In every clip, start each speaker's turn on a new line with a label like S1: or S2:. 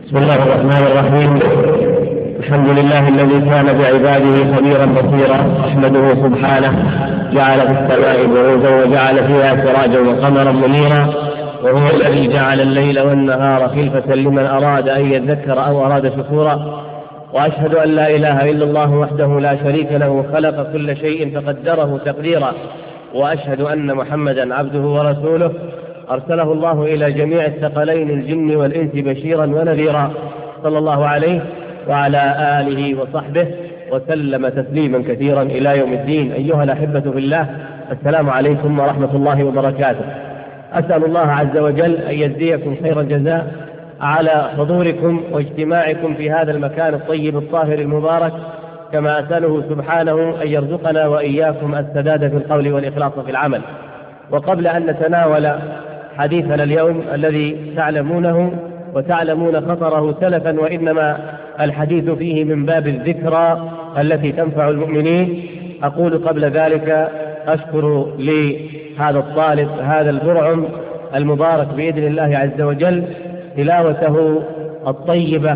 S1: بسم الله الرحمن الرحيم. الحمد لله الذي كان بعباده خبيرا بصيرا، أحمده سبحانه جعل في السماء بروجا وجعل فيها سراجا وقمرا منيرا، وهو الذي جعل الليل والنهار خلفة لمن أراد أن يذكر أو أراد شكورا. وأشهد أن لا إله إلا الله وحده لا شريك له، خلق كل شيء فقدره تقديرا. وأشهد أن محمدا عبده ورسوله، أرسله الله إلى جميع الثقلين الجن والإنس بشيرا ونذيرا، صلى الله عليه وعلى آله وصحبه وسلم تسليما كثيرا إلى يوم الدين. أيها الأحبة في الله، السلام عليكم ورحمة الله وبركاته. أسأل الله عز وجل أن يجزيكم خير الجزاء على حضوركم واجتماعكم في هذا المكان الطيب الطاهر المبارك، كما أسأله سبحانه أن يرزقنا وإياكم السداد في القول والإخلاص في العمل. وقبل أن نتناول حديثنا اليوم الذي تعلمونه وتعلمون خطره سلفا، وإنما الحديث فيه من باب الذكرى التي تنفع المؤمنين، أقول قبل ذلك أشكر لهذا الطالب هذا البرعم المبارك بإذن الله عز وجل تلاوته الطيبة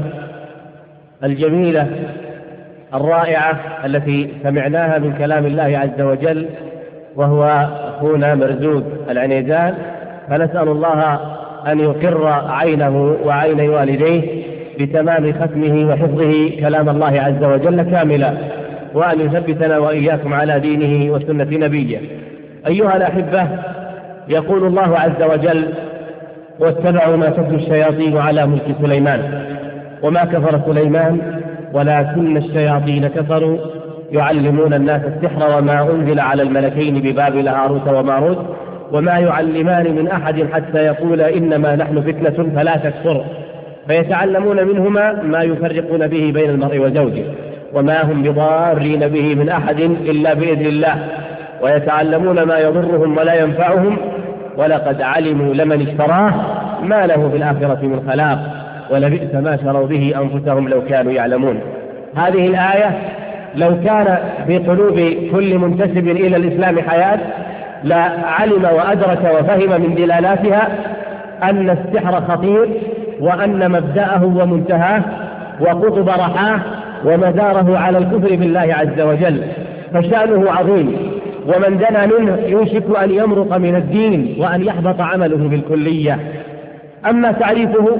S1: الجميلة الرائعة التي سمعناها من كلام الله عز وجل، وهو أخونا مرزوق العنيزان. فنسأل الله أن يقر عينه وعين والديه بتمام ختمه وحفظه كلام الله عز وجل كاملا، وأن يثبتنا وإياكم على دينه وسنة نبيه. أيها الأحبة، يقول الله عز وجل: واتبعوا ما تتلو الشياطين على ملك سليمان وما كفر سليمان ولكن الشياطين كفروا يعلمون الناس السحر وما أنزل على الملكين ببابل هاروت وماروت وما يعلمان من أحد حتى يقولا إنما نحن فتنة فلا تكفر، فيتعلمون منهما ما يفرقون به بين المرء وزوجه وما هم بضارين به من أحد إلا بإذن الله، ويتعلمون ما يضرهم ولا ينفعهم، ولقد علموا لمن اشتراه ما له في الآخرة من خلاق ولبئس ما شروا به أنفسهم لو كانوا يعلمون. هذه الآية لو كان في قلوب كل منتسب إلى الإسلام حياة لا علم وأدرك وفهم من دلالاتها أن السحر خطير، وأن مبدأه ومنتهاه وقطب رحاه ومداره على الكفر بالله عز وجل، فشأنه عظيم، ومن دنا منه يوشك أن يمرق من الدين وأن يحبط عمله بالكلية. أما تعريفه،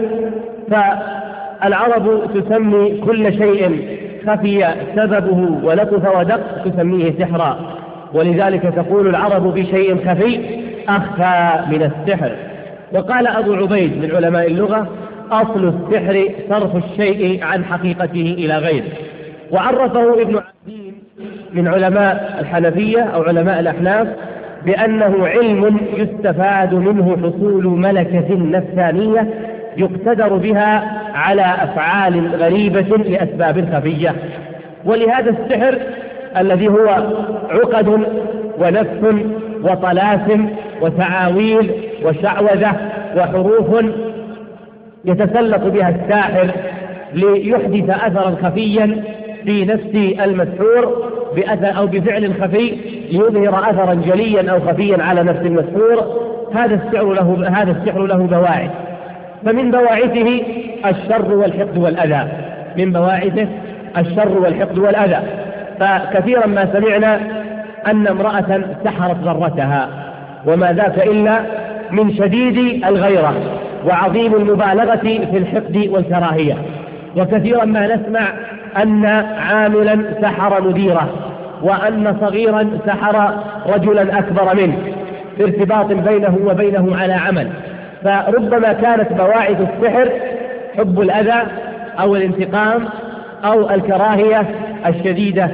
S1: فالعرب تسمي كل شيء خفي سببه ولطف ودق تسميه سحرا، ولذلك تقول العرب بشيء خفي أخفى من السحر. وقال أبو عبيد من علماء اللغة: أصل السحر صرف الشيء عن حقيقته إلى غيره. وعرفه ابن عبدين من علماء الحنفية أو علماء الأحناف بأنه علم يستفاد منه حصول ملكة نفسانية يقتدر بها على أفعال غريبة لأسباب خفية. ولهذا السحر الذي هو عقد ونفس وطلاسم وتعاويل وشعوذة وحروف يتسلط بها الساحر ليحدث أثرا خفيا في نفس المسحور بأثر أو بفعل خفي ليظهر أثرا جليا أو خفيا على نفس المسحور. هذا السحر له بواعث، فمن بواعثه الشر والحقد والأذى، من بواعثه الشر والحقد والأذى. فكثيرا ما سمعنا أن امرأة سحرت ضرتها، وما ذاك إلا من شديد الغيرة وعظيم المبالغة في الحقد والكراهية. وكثيرا ما نسمع أن عاملا سحر مديره، وأن صغيرا سحر رجلا أكبر منه في ارتباط بينه وبينه على عمل. فربما كانت بواعث السحر حب الأذى أو الانتقام أو الكراهية الشديدة.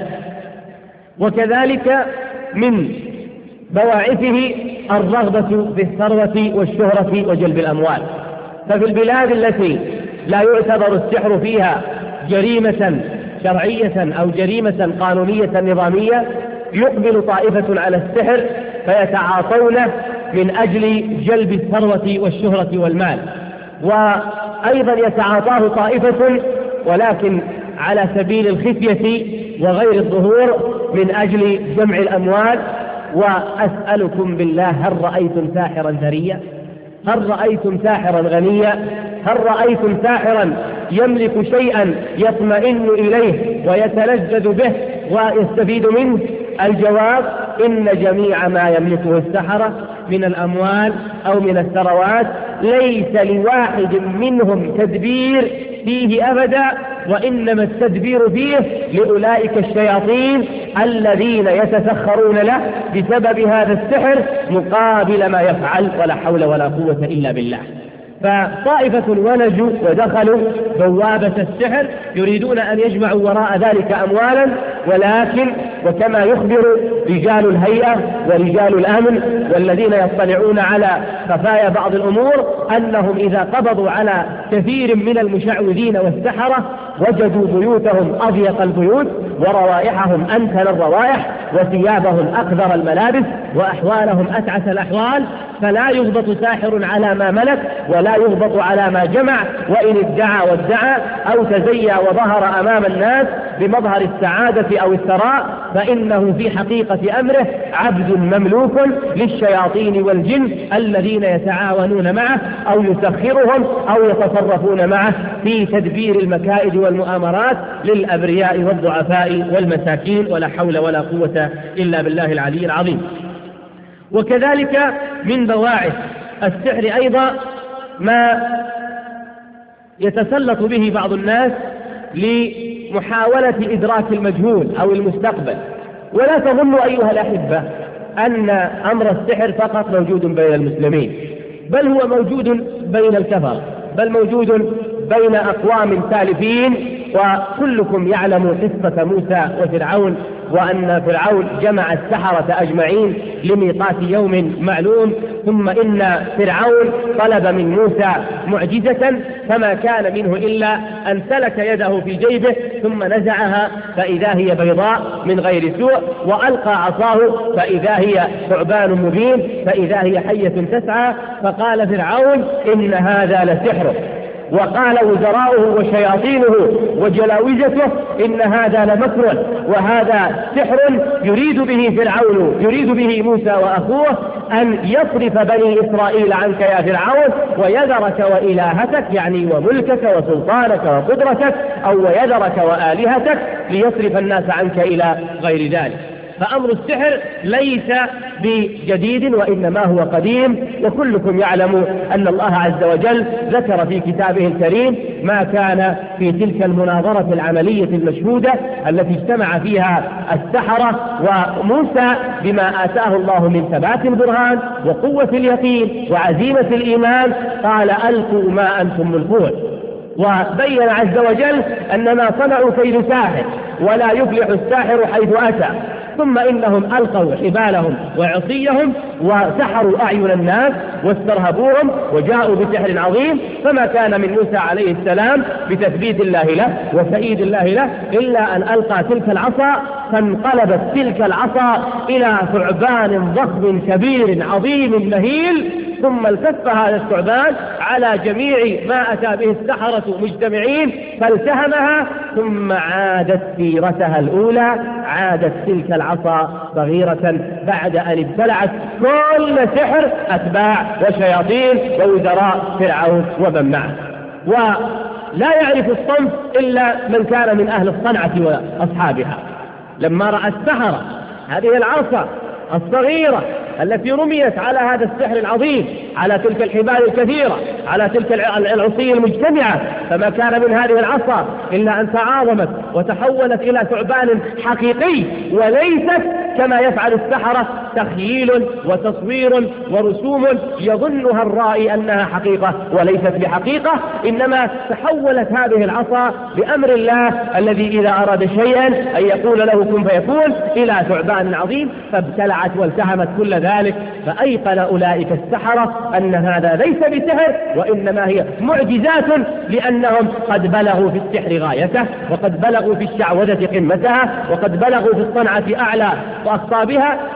S1: وكذلك من بواعثه الرغبة في الثروة والشهرة وجلب الأموال. ففي البلاد التي لا يعتبر السحر فيها جريمة شرعية أو جريمة قانونية نظامية، يقبل طائفة على السحر فيتعاطونه من أجل جلب الثروة والشهرة والمال، وأيضا يتعاطاه طائفة ولكن على سبيل الخفية وغير الظهور من أجل جمع الأموال. وأسألكم بالله، هل رأيتم ساحرا ثريا؟ هل رأيتم ساحرا غنيا؟ هل رأيتم ساحرا يملك شيئا يطمئن إليه ويتلذذ به ويستفيد منه؟ الجواب: إن جميع ما يملكه السحرة من الأموال أو من الثروات ليس لواحد منهم تدبير فيه أبدا، وإنما التدبير فيه لأولئك الشياطين الذين يتسخرون له بسبب هذا السحر مقابل ما يفعل، ولا حول ولا قوة إلا بالله. فطائفة ولجوا ودخلوا بوابة السحر يريدون أن يجمعوا وراء ذلك أموالا، ولكن وكما يخبر رجال الهيئة ورجال الأمن والذين يطلعون على خفايا بعض الأمور أنهم إذا قبضوا على كثير من المشعوذين والسحرة وجدوا بيوتهم أضيق البيوت وروائحهم أنتن الروائح وثيابهم أقذر الملابس وأحوالهم أتعس الأحوال، فلا يضبط ساحر على ما ملك ولا يضبط على ما جمع، وإن ادعى وادعى أو تزيى وظهر أمام الناس بمظهر السعادة أو الثراء فإنه في حقيقة أمره عبد مملوك للشياطين والجن الذين يتعاونون معه أو يسخرهم أو يتصرفون معه في تدبير المكائد والمؤامرات للأبرياء والضعفاء والمساكين، ولا حول ولا قوة إلا بالله العلي العظيم. وكذلك من بواعث السحر أيضا ما يتسلط به بعض الناس لمحاولة إدراك المجهول أو المستقبل. ولا تظنوا أيها الأحبة أن أمر السحر فقط موجود بين المسلمين، بل هو موجود بين الكفر، بل موجود بين أقوام سالفين. وكلكم يعلم قصة موسى وفرعون، وأن فرعون جمع السحرة أجمعين لميقات يوم معلوم، ثم إن فرعون طلب من موسى معجزة فما كان منه إلا أن سلك يده في جيبه ثم نزعها فإذا هي بيضاء من غير سوء، وألقى عصاه فإذا هي ثعبان مبين، فإذا هي حية تسعى. فقال فرعون: إن هذا لسحر. وقال وزراؤه وشياطينه وجلاوزته: إن هذا لمكر وهذا سحر يريد به فرعون، يريد به موسى وأخوه أن يصرف بني إسرائيل عنك يا فرعون ويذرك وإلهتك، يعني وملكك وسلطانك وقدرتك، أو ويذرك وآلهتك، ليصرف الناس عنك إلى غير ذلك. فأمر السحر ليس بجديد وإنما هو قديم، وكلكم يعلم أن الله عز وجل ذكر في كتابه الكريم ما كان في تلك المناظرة العملية المشهودة التي اجتمع فيها السحرة وموسى بما آتاه الله من ثبات البرهان وقوة اليقين وعزيمة الإيمان، قال: ألقوا ما أنتم ملقون. وبين عز وجل أن ما صنعوا كيد ساحر ولا يفلح الساحر حيث أتى. ثم إنهم ألقوا حبالهم وعصيهم وسحروا أعين الناس واسترهبوهم وجاءوا بسحر عظيم، فما كان من موسى عليه السلام بتثبيت الله له وتأييد الله له إلا أن ألقى تلك العصا، فانقلبت تلك العصا إلى ثعبان ضخم كبير عظيم مهيل، ثم التف هذا الثعبان على جميع ما أتى به السحرة مجتمعين فالتهمها، ثم عادت سيرتها الأولى، عادت تلك العصا صغيرة بعد أن ابتلعت كل سحر أتباع وشياطين ووزراء فرعون ومن معه. ولا يعرف الصنف إلا من كان من أهل الصنعة وأصحابها. لما رأى السحرة هذه العصا الصغيرة التي رميت على هذا السحر العظيم، على تلك الحبال الكثيرة، على تلك العصي المجتمعة، فما كان من هذه العصا إلا أن تعاظمت وتحولت إلى ثعبان حقيقي، وليست كما يفعل السحرة تخييل وتصوير ورسوم يظنها الرائي أنها حقيقة وليست بحقيقة، إنما تحولت هذه العصا بأمر الله الذي إذا أراد شيئا أن يقول له كن فيكون إلى ثعبان عظيم، فابتلعت والتهمت كل ذلك. فأيقن أولئك السحرة أن هذا ليس بسحر وإنما هي معجزات، لأنهم قد بلغوا في السحر غايته، وقد بلغوا في الشعوذة قمتها، وقد بلغوا في الصنعة أعلى وأقطابها، فما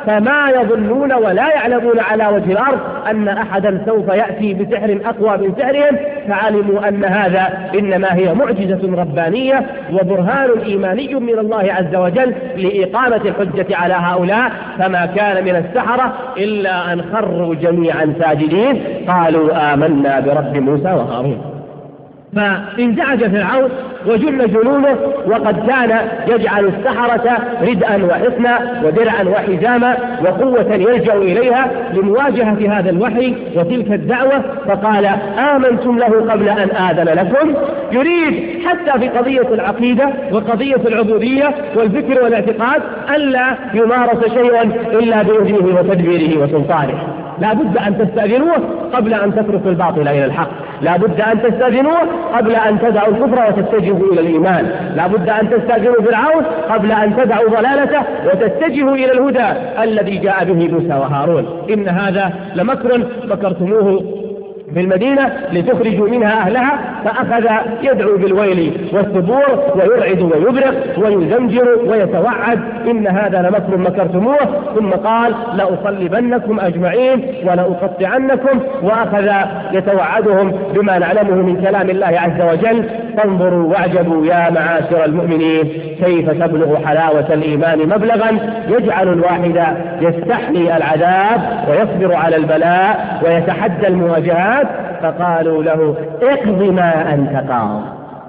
S2: ما يظنون ولا يعلمون على وجه الأرض أن أحدا سوف يأتي بسحر أقوى من سحرهم، فعلموا أن هذا إنما هي معجزة ربانية وبرهان إيماني من الله عز وجل لإقامة الحجة على هؤلاء. فما كان من السحرة إلا أن خروا جميعا ساجدين قالوا آمنا برب موسى وهارون. فانزعج فرعون وجل جنونه، وقد كان يجعل السحرة ردءا وحصنا ودرعا وحزاما وقوة يلجأ إليها لمواجهة هذا الوحي وتلك الدعوة، فقال آمنتم له قبل أن آذن لكم. يريد حتى في قضية العقيدة وقضية العبودية والفكر والاعتقاد ألا يمارس شيئا إلا بإذنه وتدبيره وسلطانه. لا بد أن تستأذنوه قبل أن تتركوا الباطل إلى الحق، لا بد أن تستأذنوه قبل أن تدعوا الكفر وتتجهوا إلى الإيمان، لا بد أن تستأذنوا فرعون قبل أن تدعوا ضلالته وتتجهوا إلى الهدى الذي جاء به موسى وهارون. إن هذا لمكر مكرتموه في المدينة لتخرجوا منها أهلها، فأخذ يدعو بالويل والثبور ويرعد ويبرق ويزمجر ويتوعد إن هذا لمكر مكرتموه، ثم قال لأصلبنكم أجمعين ولأقطعنكم، وأخذ يتوعدهم بما نعلمه من كلام الله عز وجل. فانظروا واعجبوا يا معاشر المؤمنين كيف تبلغ حلاوة الإيمان مبلغا يجعل الواحد يستحمي العذاب ويصبر على البلاء ويتحدى المواجهات. فقالوا له اقض ما أنت قاض،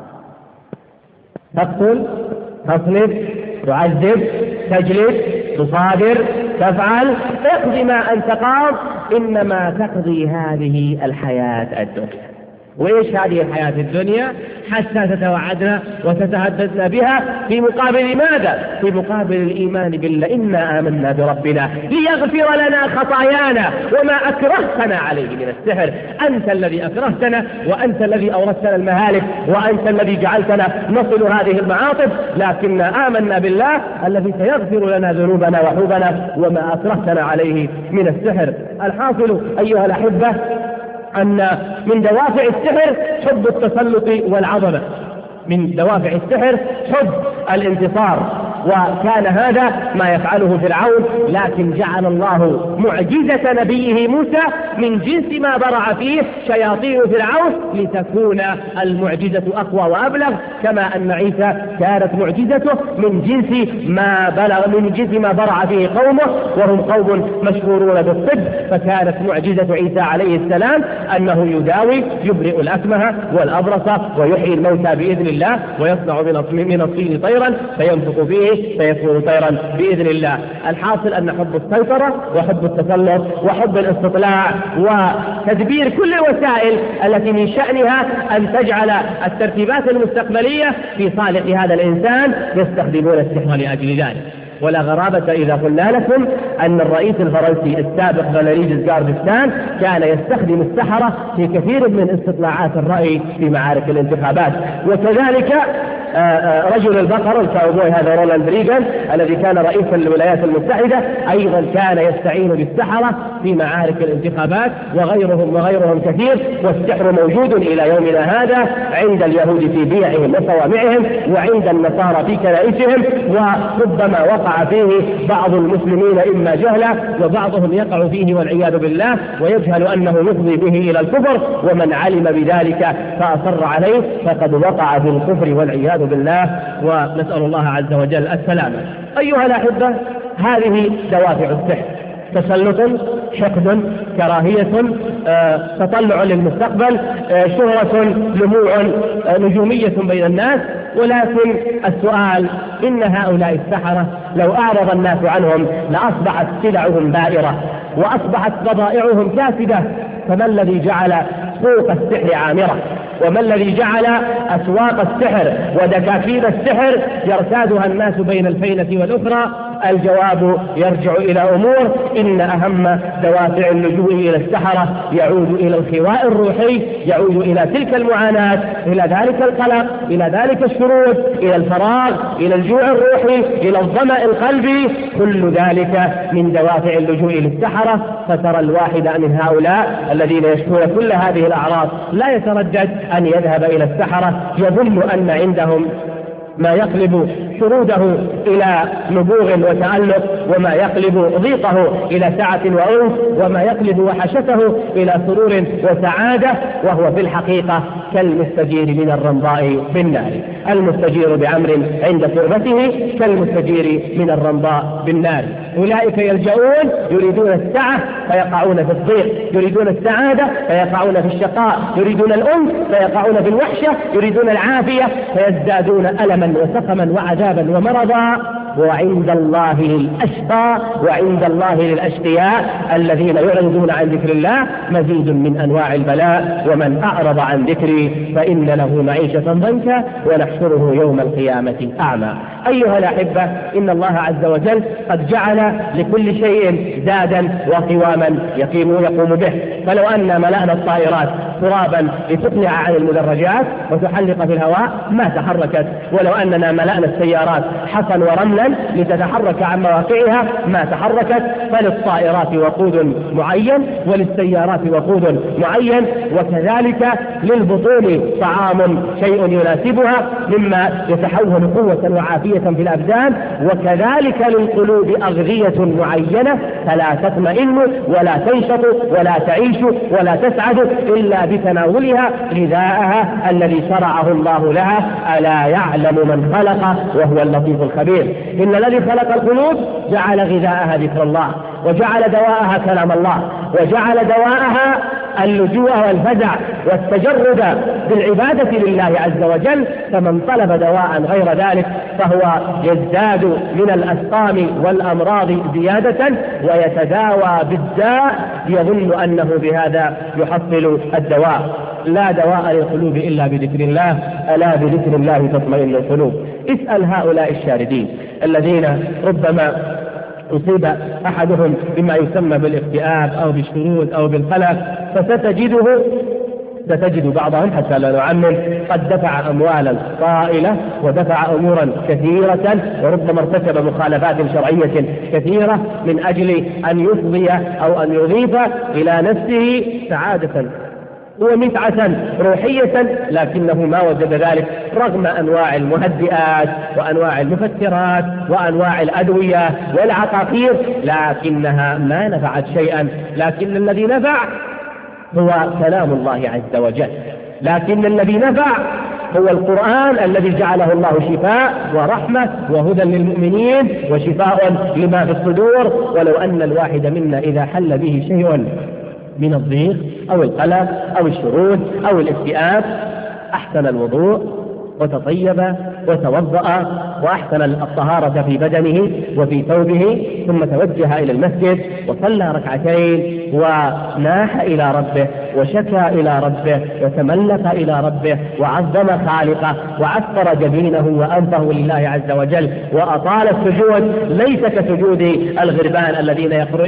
S2: تقتل، تصلب، تعذب، تجلد، تصادر، تفعل، اقض ما أنت قاض، إنما تقضي هذه الحياة الدنيا. وإيش هذه الحياة الدنيا؟ حتى تتوعدنا وتتهددنا بها في مقابل ماذا؟ في مقابل الإيمان بالله. إنا آمنا بربنا ليغفر لنا خطايانا وما أكرهتنا عليه من السحر. أنت الذي أكرهتنا وأنت الذي أورثتنا المهالك وأنت الذي جعلتنا نصل هذه المعاطف، لكننا آمنا بالله الذي سيغفر لنا ذنوبنا وحوبنا وما أكرهتنا عليه من السحر. الحاصل أيها الأحبة أن من دوافع السحر حب التسلط والعظمة، من دوافع السحر حب الانتصار، وكان هذا ما يفعله فرعون، لكن جعل الله معجزة نبيه موسى من جنس ما برع فيه شياطين فرعون لتكون المعجزة أقوى وأبلغ، كما أن عيسى كانت معجزته من جنس ما برع فيه قومه وهم قوم مشهورون بالطب. فكانت معجزة عيسى عليه السلام أنه يداوي، يبرئ الأكمه والأبرص ويحيي الموتى بإذن الله، ويصنع من الطين طيرا فينفخ فيه فيكون طيرا بإذن الله. الحاصل أن حب السيطرة وحب التسلط وحب الاستطلاع وتدبير كل الوسائل التي من شأنها أن تجعل الترتيبات المستقبلية في صالح هذا الإنسان يستخدمون السحر لأجل ذلك. ولا غرابة إذا قلنا لكم أن الرئيس الفرنسي السابق فاليري جيسكار ديستان كان يستخدم السحرة في كثير من استطلاعات الرأي في معارك الانتخابات. وكذلك رجل البقر الكاوبوي هذا رولاند ريغان الذي كان رئيسا للولايات المتحدة أيضا كان يستعين بالسحرة في معارك الانتخابات، وغيرهم كثير. والسحر موجود إلى يومنا هذا عند اليهود في بيعهم وصوامعهم، وعند النصارى في كنائسهم، وربما وقع فيه بعض المسلمين إما جهلا وبعضهم يقع فيه والعياذ بالله ويجهل أنه يفضي به إلى الكفر، ومن علم بذلك فأصر عليه فقد وقع في الكفر والعياذ بالله، ونسأل الله عز وجل السلامة. أيها الأحبة، هذه دوافع السحر: تسلط، حقد، كراهية، تطلع للمستقبل، شهرة، لموع، نجومية بين الناس. ولكن السؤال: إن هؤلاء السحرة لو أعرض الناس عنهم لأصبحت سلعهم بائرة وأصبحت بضائعهم كاسدة، فما الذي جعل سوق السحر عامرة؟ وما الذي جعل أسواق السحر ودكاكين السحر يرتادها الناس بين الفينة والأخرى؟ الجواب يرجع إلى أمور: إن أهم دوافع اللجوء إلى السحرة يعود إلى الخواء الروحي، يعود إلى تلك المعاناة، إلى ذلك القلق، إلى ذلك الشرود، إلى الفراغ، إلى الجوع الروحي، إلى الظمأ القلبي. كل ذلك من دوافع اللجوء للسحرة. فترى الواحد من هؤلاء الذين يشكون كل هذه الأعراض لا يتردد أن يذهب إلى السحرة، يظن أن عندهم ما يقلب شروده إلى نبوغ وتألق وما يقلب ضيقه إلى سعة وأنس، وما يقلب وحشته إلى سرور وسعادة، وهو في الحقيقة كالمستجير من الرمضاء بالنار. المستجير بأمر عند تربته كالمستجير من الرمضاء بالنار. أولئك يلجؤون يريدون السعة فيقعون في الضيق، يريدون السعادة فيقعون في الشقاء، يريدون الأنس فيقعون في الوحشة، يريدون العافية فيزدادون ألما وسقما وعذابا ومرضا. وعند الله للأشقى وعند الله للأشقياء الذين يعرضون عن ذكر الله مزيد من أنواع البلاء. ومن أعرض عن ذكري فإن له معيشة ضنكا ونحشره يوم القيامة أعمى. أيها الأحبة، إن الله عز وجل قد جعل لكل شيء زادا وقواما يقوم به. فلو أن ملأنا الطائرات ترابا لتقلع عن المدرجات وتحلق في الهواء ما تحركت، ولو أننا ملأنا السيارات حصا ورملا لتتحرك عن مواقعها ما تحركت. فللطائرات وقود معين وللسيارات وقود معين، وكذلك للبطون طعام شيء يناسبها مما يتحول قوة وعافية في الأبدان، وكذلك للقلوب أغذية معينة فلا تطمئن ولا تنشط ولا تعيش ولا تسعد إلا بتناولها غذاءها الذي شرعه الله لها. ألا يعلم من خلق وهو اللطيف الخبير. إن الذي خلق القلوب جعل غذاءها ذكر الله، وجعل دواءها كلام الله، وجعل دواءها اللجوء والفزع والتجرد بالعبادة لله عز وجل. فمن طلب دواء غير ذلك فهو يزداد من الأسقام والأمراض زيادة ويتداوى بالداء يظن أنه بهذا يحصل الدواء. لا دواء للقلوب إلا بذكر الله، ألا بذكر الله تطمئن القلوب. اسأل هؤلاء الشاردين الذين ربما أصيب أحدهم بما يسمى بالاكتئاب أو بالشرود أو بالقلق، ستجد بعضهم حتى لا نعمم قد دفع أموالا طائلة ودفع أمورا كثيرة وربما ارتكب مخالفات شرعية كثيرة من أجل أن يفضي أو أن يضيف إلى نفسه سعادة ومتعة روحية، لكنه ما وجد ذلك رغم أنواع المهدئات وأنواع المفكرات وأنواع الأدوية والعقاقير، لكنها ما نفعت شيئا. لكن الذي نفع هو كلام الله عز وجل، لكن الذي نفع هو القرآن الذي جعله الله شفاء ورحمة وهدى للمؤمنين وشفاء لما في الصدور. ولو أن الواحد منا إذا حل به شيء من الضيق أو القلق أو الشرود أو الاكتئاب أحسن الوضوء وتطيب وتوضأ وأحسن الطهارة في بدنه وفي ثوبه، ثم توجه إلى المسجد وصلى ركعتين وناح إلى ربه وشكى إلى ربه وتملق إلى ربه وعظم خالقه وعثر جبينه وأنفه لله عز وجل وأطال السجود، ليس كسجود الغربان الذين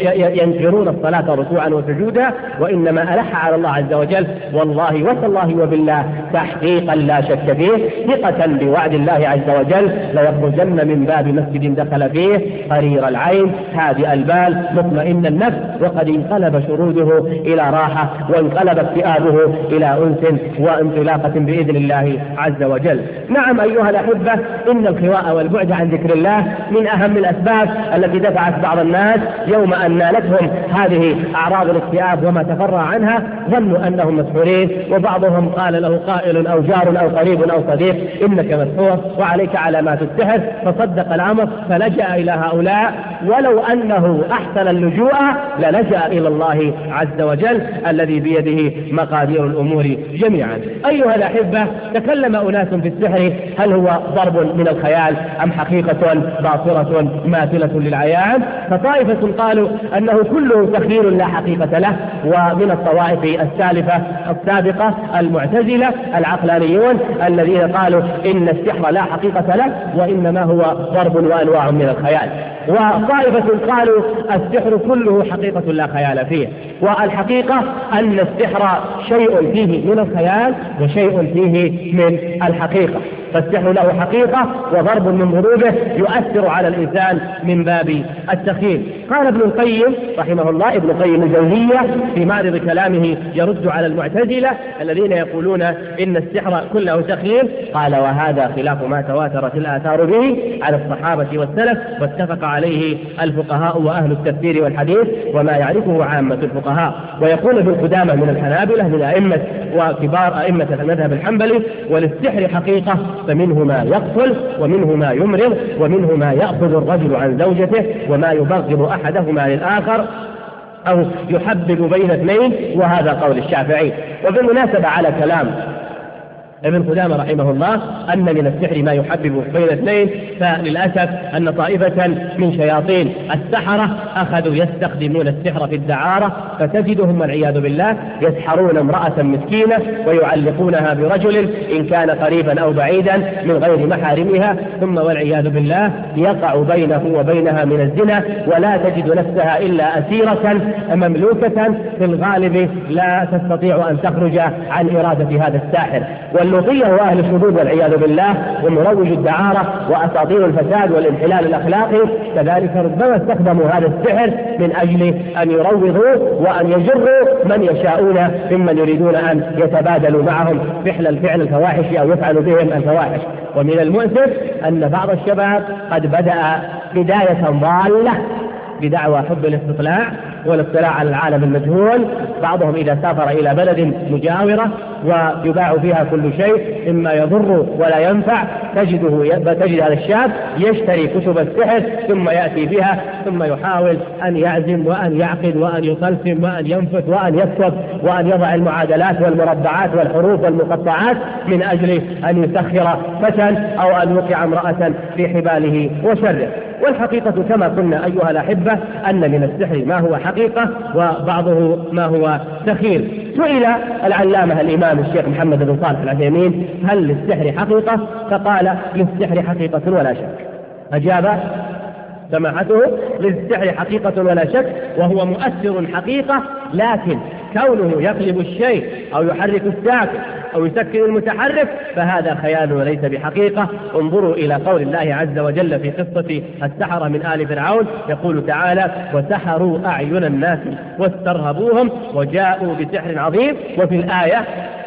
S2: ينكرون الصلاة ركوعا وسجودا، وإنما ألح على الله عز وجل والله وتالله وبالله تحقيقا لا شك فيه ثقة بوعد الله عز وجل ليخرجن من باب مسجد دخل فيه قرير العين هادئ البال مطمئن النفس، وقد انقلب شروده إلى راحة وانقلب اكتئابه إلى أنس وانطلاقة بإذن الله عز وجل. نعم أيها الأحبة، إن الخواء والبعد عن ذكر الله من أهم الأسباب التي دفعت بعض الناس يوم أن نالتهم هذه أعراض الاكتئاب وما تفرع عنها ظنوا أنهم مسحورين، وبعضهم قال له قائل أو جار أو قريب أو صديق إنك مسحور وعليك علامات السحر، فصدق الأمر فلجأ إلى هؤلاء، ولو أنه أحسن اللجوء للجأ إلى الله عز وجل الذي بيده مقادير الأمور جميعا. أيها الأحبة، تكلم أناس في السحر هل هو ضرب من الخيال أم حقيقة باطرة ماثلة للعيان؟ فطائفة قالوا أنه كله تخيل لا حقيقة له، ومن الطوائف السابقة المعتزلة العقلانيون الذين قالوا إن السحر لا حقيقة له وإنما هو ضرب وأنواع من الخيال. وطائفة قالوا السحر كله حقيقة لا خيال فيه، والحقيقة أن السحر شيء فيه من الخيال وشيء فيه من الحقيقة. فالسحر له حقيقة وضرب من ضروبه يؤثر على الإنسان من باب التخييل. قال ابن القيم رحمه الله، ابن القيم الجوزية في معرض كلامه يرد على المعتزلة الذين يقولون إن السحر كله تخييل، قال: وهذا خلاف ما تواترت الآثار به على الصحابة والسلف واتفق عليه الفقهاء وأهل التفسير والحديث وما يعرفه عامة الفقهاء. ويقول ابن قدامة من الحنابلة من أئمة وكبار أئمة المذهب الحنبلي: وللسحر حقيقة، فمنه ما يقتل ومنه ما يمرض ومنه ما يأخذ الرجل عن زوجته وما يبغض أحدهما للآخر أو يحبب بين اثنين، وهذا قول الشافعي. وبالمناسبة على كلام ابن قدامة رحمه الله أن من السحر ما يحبب بين اثنين، فللأسف أن طائفة من شياطين السحرة أخذوا يستخدمون السحر في الدعارة، فتجدهم والعياذ بالله يسحرون امرأة مسكينة ويعلقونها برجل إن كان قريبا أو بعيدا من غير محارمها، ثم والعياذ بالله يقع بينه وبينها من الزنا، ولا تجد نفسها إلا أسيرة مملوكة في الغالب لا تستطيع أن تخرج عن إرادة هذا الساحر. واللوطية وأهل الشذوذ والعياذ بالله ومروج الدعارة وأساطير الفساد والانحلال الأخلاقي كذلك ربما استخدموا هذا السحر من أجل أن يروضوا وأن يجروا من يشاءون ممن يريدون أن يتبادلوا معهم فعل الفواحش أو يفعلوا بهم الفواحش. ومن المؤسف أن بعض الشباب قد بدأ بداية ضالة بدعوى حب الاستطلاع والاطلاع على العالم المجهول. بعضهم إذا سافر إلى بلد مجاورة ويباع فيها كل شيء مما يضر ولا ينفع، تجد هذا الشاب يشتري كتب السحر ثم يأتي بها ثم يحاول أن يعزم وأن يعقد وأن يقسم وأن ينفت وأن يكتب وأن يضع المعادلات والمربعات والحروف والمقطعات من أجل أن يسخر فتى أو أن يوقع امرأة في حباله وشره. والحقيقة كما قلنا أيها الأحبة أن من السحر ما هو حقيقة وبعضه ما هو سخير. سئل العلامة الإمام الشيخ محمد بن صالح العثيمين: هل للسحر حقيقة؟ فقال: للسحر حقيقة ولا شك. أجاب سماحته: للسحر حقيقة ولا شك، وهو مؤثر حقيقة، لكن كونه يقلب الشيء أو يحرك الساكن أو يسكن المتحرك فهذا خيال وليس بحقيقة. انظروا إلى قول الله عز وجل في قصة السحرة من آل فرعون، يقول تعالى: وسحروا أعين الناس واسترهبوهم وجاءوا بسحر عظيم. وفي الآية: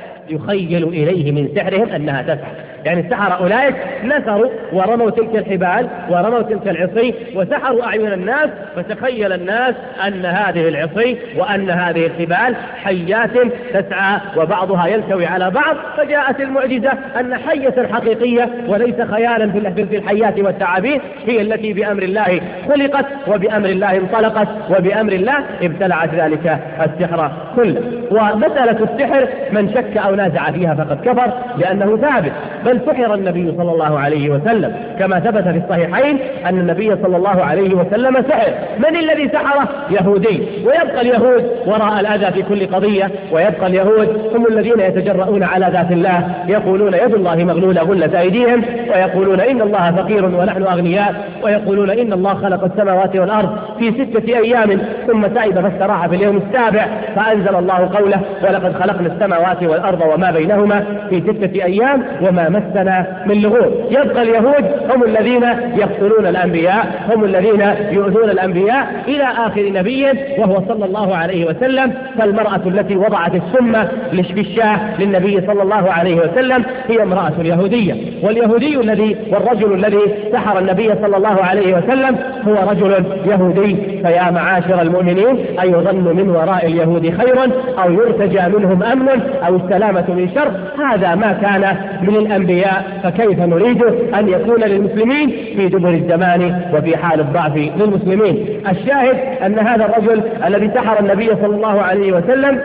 S2: يخيل إليه من سحرهم أنها تسحر، يعني السحرة أولئك نسروا ورموا تلك الحبال ورموا تلك العصي وسحروا أعين الناس، فتخيل الناس أن هذه العصي وأن هذه الحبال حيات تسعى وبعضها يلتوي على بعض، فجاءت المعجزة أن حية حقيقية وليس خيالا في الحيات والتعابين هي التي بأمر الله خلقت وبأمر الله انطلقت وبأمر الله ابتلعت ذلك السحر كله. ومسألة السحر من شك أو نازع فيها فقد كفر، لأنه ثابت، بل سحر النبي صلى الله عليه وسلم كما ثبت في الصحيحين أن النبي صلى الله عليه وسلم سحر. من الذي سحره؟ يهودي. ويبقى اليهود وراء الأذى في كل قضية، ويبقى اليهود هم الذين يتجرؤون على ذات الله، يقولون يد الله مغلولة غلت أيديهم، ويقولون إن الله فقير ونحن أغنياء، ويقولون إن الله خلق السماوات والأرض في 6 أيام ثم تعب فاستراح في اليوم السابع، فأنزل الله قوله: ولقد خلقنا السماوات والأرض وما بينهما في 6 أيام وما مسنا من لغوب. يبقى اليهود هم الذين يقتلون الأنبياء، هم الذين يؤذون الأنبياء إلى آخر نبي وهو صلى الله عليه وسلم. فالمرأة التي وضعت السم بالشاه للنبي صلى الله عليه وسلم هي امرأة يهودية. واليهودي والرجل الذي سحر النبي صلى الله عليه وسلم هو رجل يهودي. فيا معاشر المؤمنين، أيظن من وراء اليهود خير أو يرتجى منهم أمن أو السلامة من شر؟ هذا ما كان من الأنبياء، فكيف نريد أن يكون للمسلمين في دبر الزمان وفي حال الضعف للمسلمين؟ الشاهد أن هذا الرجل الذي سحر النبي صلى الله عليه وسلم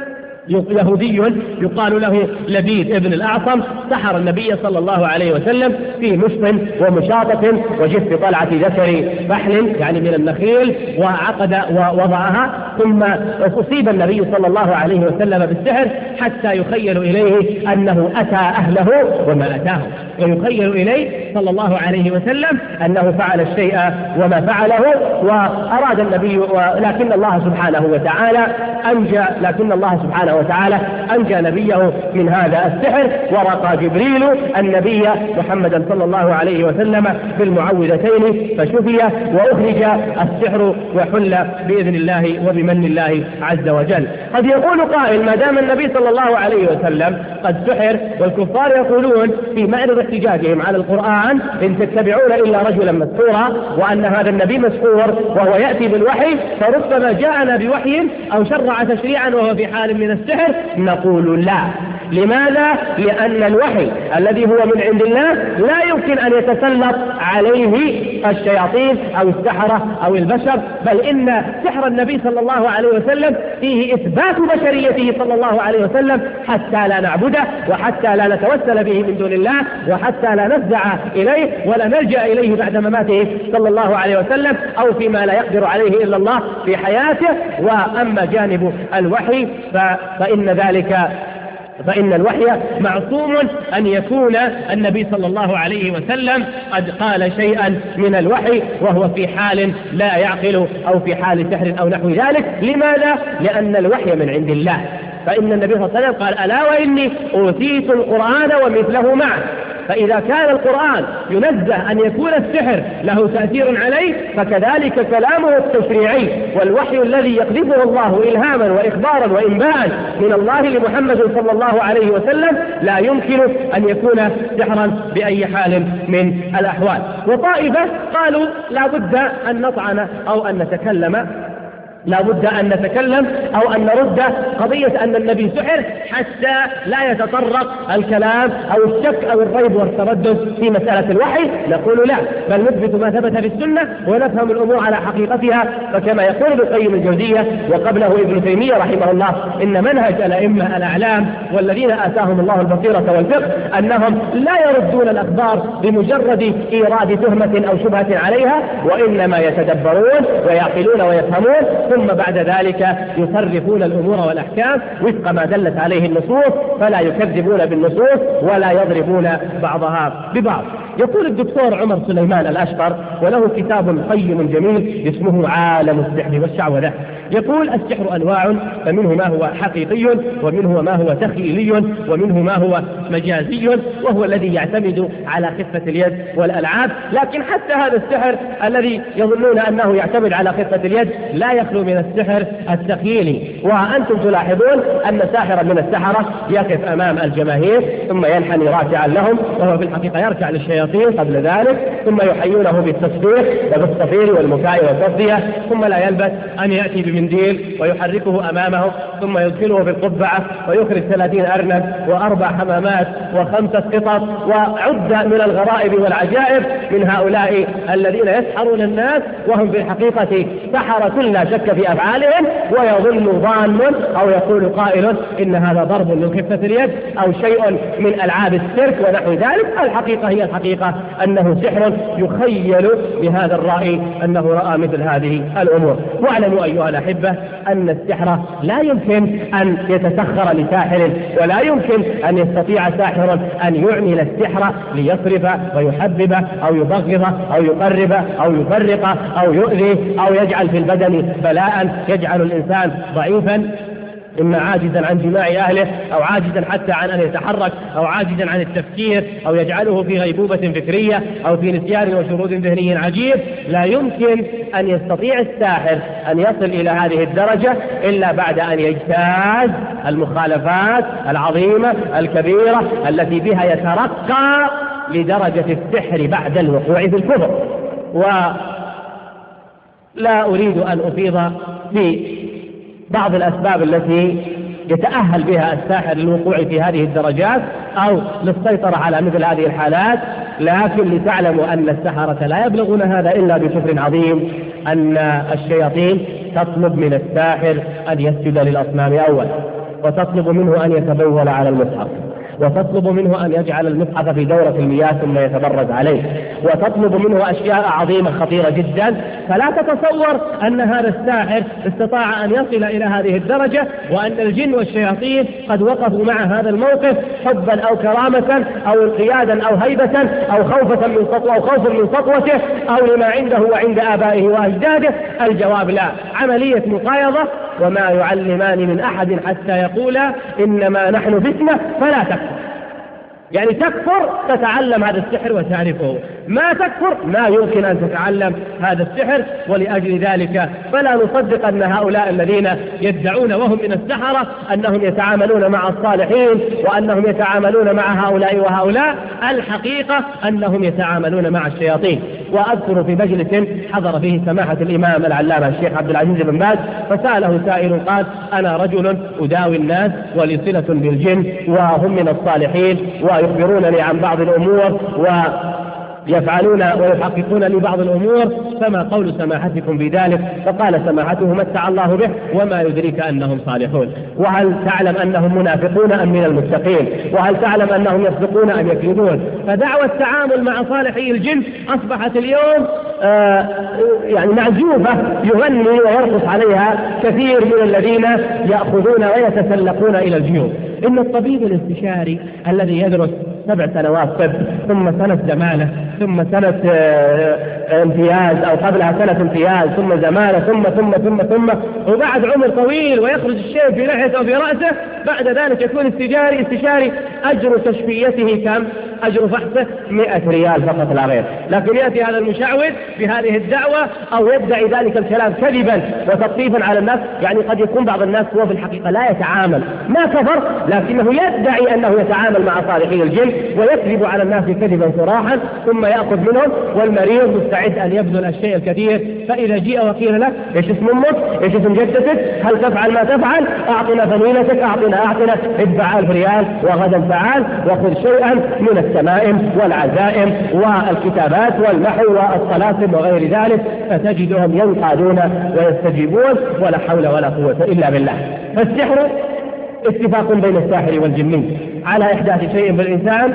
S2: يهودي يقال له لبيد ابن الأعصم، سحر النبي صلى الله عليه وسلم في مشط ومشاطة وجف طلعة ذكر فحل يعني من النخيل، وعقد ووضعها، ثم أصيب النبي صلى الله عليه وسلم بالسحر حتى يخيل إليه أنه أتى أهله وما أتاه. ويخيل إليه صلى الله عليه وسلم أنه فعل الشيء وما فعله، وأراد النبي لكن الله سبحانه وتعالى أنجى نبيه من هذا السحر، ورقى جبريل النبي محمدا صلى الله عليه وسلم بالمعوذتين فشفي وأخرج السحر وحل بإذن الله وبمن الله عز وجل. قد يقول قائل: ما دام النبي صلى الله عليه وسلم قد سحر، والكفار يقولون في معرض احتجاجهم على القرآن: إن تتبعون إلا رجلا مسحورا، وأن هذا النبي مسحور وهو يأتي بالوحي، فربما جاءنا بوحي أو شرع تشريعا وهو في حال من السحر. نقول لا. لماذا؟ لأن الوحي الذي هو من عند الله لا يمكن أن يتسلط عليه الشياطين أو السحرة أو البشر، بل إن سحر النبي صلى الله عليه وسلم فيه إثبات بشريته صلى الله عليه وسلم، حتى لا نعبده وحتى لا نتوسل به من دون الله وحتى لا نفزع إليه ولا نلجأ إليه بعد مماته صلى الله عليه وسلم، أو فيما لا يقدر عليه إلا الله في حياته. وأما جانب الوحي فإن الوحي معصوم أن يكون النبي صلى الله عليه وسلم قد قال شيئا من الوحي وهو في حال لا يعقل أو في حال سحر أو نحو ذلك. لماذا؟ لأن الوحي من عند الله. فإن النبي صلى الله عليه وسلم قال: ألا وإني أوتيت القرآن ومثله معه. فإذا كان القرآن ينزه أن يكون السحر له تأثير عليه، فكذلك كلامه التشريعي والوحي الذي يقذفه الله إلهاما وإخبارا وإنباء من الله لمحمد صلى الله عليه وسلم لا يمكن أن يكون سحرا بأي حال من الأحوال. وطائفة قالوا: لا بد أن نطعن أو أن نتكلم أو أن نرد قضية أن النبي سحر حتى لا يتطرق الكلام أو الشك أو الريب والتردد في مسألة الوحي. نقول: لا، بل نثبت ما ثبت في السنة ونفهم الأمور على حقيقتها. فكما يقول ابن القيم الجوزية وقبله ابن تيمية رحمه الله: إن منهج الأئمة الأعلام والذين آتاهم الله البصيرة والفقه أنهم لا يردون الأخبار بمجرد إيراد تهمة أو شبهة عليها، وإنما يتدبرون ويعقلون ويفهمون، ثم بعد ذلك يصرفون الأمور والأحكام وفق ما دلت عليه النصوص، فلا يكذبون بالنصوص ولا يضربون بعضها ببعض. يقول الدكتور عمر سليمان الأشقر، وله كتاب قيم جميل اسمه عالم السحر والشعوذة، يقول: السحر أنواع، فمنه ما هو حقيقي، ومنه ما هو تخيلي، ومنه ما هو مجازي، وهو الذي يعتمد على خفة اليد والألعاب. لكن حتى هذا السحر الذي يظنون أنه يعتمد على خفة اليد لا يخلو من السحر التخيلي. وأنتم تلاحظون أن ساحرا من السحرة يقف أمام الجماهير ثم ينحني راكعا لهم، وهو في الحقيقة يركع للشياطين قبل ذلك، ثم يحيونه بالتصفيق وبالصفير والمكاء والتصفية، ثم لا يلبث أن يأتي بمنديل ويحركه أمامه، ثم يدخله في القبعة ويخرج 30 أرنب و4 حمامات و5 قطط، وعد من الغرائب والعجائب من هؤلاء الذين يسحرون الناس وهم في الحقيقة سحرة لا شك في أفعالهم. ويظن ظان أو يقول قائل إن هذا ضرب من خفة اليد أو شيء من ألعاب السيرك ونحو ذلك. الحقيقة هي الحقيقة أنه سحر يخيل بهذا الرأي أنه رأى مثل هذه الأمور. واعلموا أيها الأحبة أن السحر لا يمكن أن يتسخر لساحر، ولا يمكن أن يستطيع ساحر أن يعمل السحر ليصرف ويحبب أو يبغض أو يقرب أو يفرق أو يؤذي أو يجعل في البدن بلاء يجعل الإنسان ضعيفا، إما عاجزا عن جماع أهله أو عاجزا حتى عن أن يتحرك أو عاجزا عن التفكير أو يجعله في غيبوبة فكرية أو في نسيان وشرود ذهني عجيب. لا يمكن أن يستطيع الساحر أن يصل إلى هذه الدرجة إلا بعد أن يجتاز المخالفات العظيمة الكبيرة التي بها يترقى لدرجة السحر بعد الوقوع في الكفر. ولا أريد أن أفيض في بعض الأسباب التي يتأهل بها الساحر للوقوع في هذه الدرجات أو للسيطرة على مثل هذه الحالات، لكن لتعلموا أن السحرة لا يبلغون هذا إلا بكفر عظيم، أن الشياطين تطلب من الساحر أن يسجد للأصنام أولا، وتطلب منه أن يتبول على المصحف، وتطلب منه أن يجعل المصحف في دورة المياه ثم يتبرز عليه، وتطلب منه أشياء عظيمة خطيرة جدا. فلا تتصور أن هذا الساحر استطاع أن يصل إلى هذه الدرجة، وأن الجن والشياطين قد وقفوا مع هذا الموقف حبا أو كرامة أو انقيادا أو هيبة أو خوفا من سطوة أو خوفا من سطوته أو لما عنده وعند آبائه وأجداده. الجواب لا، عملية مقايضة. وما يعلمان من أحد حتى يقولا إنما نحن فتنة فلا تكفر. يعني تكفر تتعلم هذا السحر وتعرفه، ما تكفر ما يمكن أن تتعلم هذا السحر. ولأجل ذلك فلا نصدق أن هؤلاء الذين يدعون وهم من السحرة أنهم يتعاملون مع الصالحين وأنهم يتعاملون مع هؤلاء وهؤلاء، الحقيقة أنهم يتعاملون مع الشياطين. وأذكر في مجلس حضر فيه سماحة الإمام العلامة الشيخ عبد العزيز بن باز، فسأله سائل قال: أنا رجل أداوي الناس ولي صلة بالجن وهم من الصالحين ويخبرونني عن بعض الأمور ويفعلون ويحققون لي بعض الأمور، فما قول سماحتكم بذلك؟ فقال سماحته: متع الله به وما يدريك أنهم صالحون. وهل تعلم أنهم منافقون أم من المتقين؟ وهل تعلم أنهم يصدقون أم يكذبون؟ فدعوى التعامل مع صالحي الجن أصبحت اليوم يعني معزوفة يغني ويرقص عليها كثير من الذين يأخذون ويتسلقون إلى الجيوب. إن الطبيب الاستشاري الذي يدرس 7 سنوات طب ثم سنة زمالة ثم سنة امتياز أو قبلها سنة امتياز ثم زمالة ثم وبعد عمر طويل ويخرج الشيء في لحيته وفي رأسه، بعد ذلك يكون استشاري أجر تشفيته كم؟ أجر فحصه 100 ريال فقط لا غير. لكن يأتي هذا المشعوذ بهذه الدعوة أو يدعي ذلك الكلام كذبا وتطفيفا على الناس. يعني قد يكون بعض الناس هو في الحقيقة لا يتعامل، ما كفر، لكنه يدعي أنه يتعامل مع صالحي الجن ويكذب على الناس كذبا صراحا ثم يأخذ منهم، والمريض مستعد أن يبذل الشيء الكثير. فإذا جاء وقيل له: إيش اسم أمك؟ إيش اسم جدتك؟ هل تفعل ما تفعل؟ أعطنا فنيلتك، أعطنا ادفع 1000 ريال وغدا تعال وخذ شيئا من التمائم والعزائم والكتابات والنحو والطلاسم وغير ذلك، فتجدهم ينقادون ويستجيبون ولا حول ولا قوة إلا بالله. فالسحر اتفاق بين الساحر والجني على إحداث شيء بالإنسان،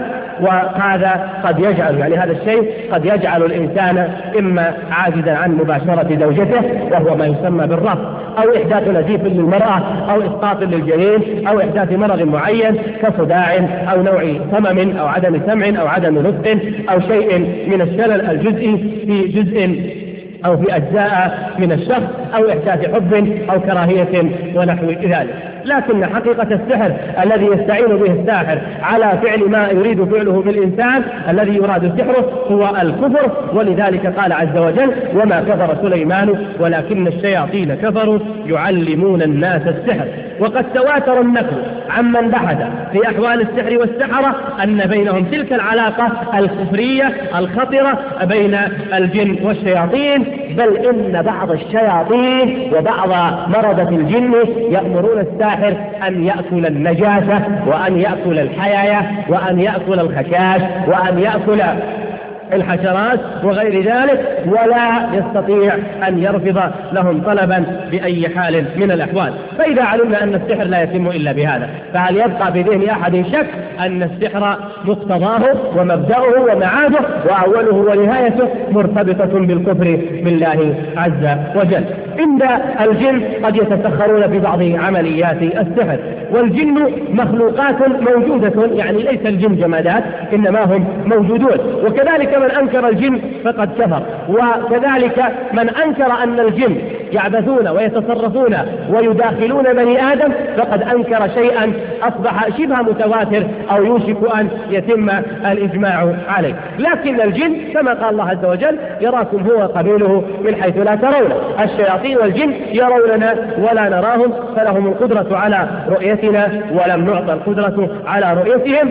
S2: وهذا قد يجعل يعني هذا الشيء قد يجعل الإنسان إما عاجزا عن مباشرة زوجته وهو ما يسمى بالرفض، أو إحداث نزيف للمرأة، أو إسقاط للجنين، أو إحداث مرض معين كصداع أو نوع سمم أو عدم سمع أو عدم نطق أو شيء من الشلل الجزئي في جزء أو في أجزاء من الشخص، أو إحداث حب أو كراهية ونحو ذلك. لكن حقيقة السحر الذي يستعين به الساحر على فعل ما يريد فعله بالإنسان الذي يراد سحره هو الكفر. ولذلك قال عز وجل: وما كفر سليمان ولكن الشياطين كفروا يعلمون الناس السحر. وقد تواتر النقل عمن بحث في أحوال السحر والسحرة أن بينهم تلك العلاقة الكفرية الخطرة بين الجن والشياطين، بل إن بعض الشياطين وبعض مرضة الجن يأمرون الساحر أن يأكل النجاسة وأن يأكل الحياة وأن يأكل الخشاش وأن يأكل الحشرات وغير ذلك، ولا يستطيع أن يرفض لهم طلبا بأي حال من الأحوال. فإذا علمنا أن السحر لا يتم إلا بهذا، فهل يبقى بذهن أحد شك أن السحر مقتضاه ومبدأه ومعاده وأوله ونهايته مرتبطة بالكفر بالله عز وجل؟ عند الجن قد يتسخرون في بعض عمليات السحر، والجن مخلوقات موجودة، يعني ليس الجن جمادات إنما هم موجودون. وكذلك من أنكر الجن فقد كفر، وكذلك من أنكر أن الجن يعبثون ويتصرفون ويداخلون بني آدم فقد أنكر شيئا أصبح شبه متواتر أو يوشك أن يتم الإجماع عليه. لكن الجن كما قال الله عز وجل: يراكم هو قبيله من حيث لا ترون. الشياطين والجن يروننا ولا نراهم، فلهم القدرة على رؤيتنا ولم نعطى القدرة على رؤيتهم،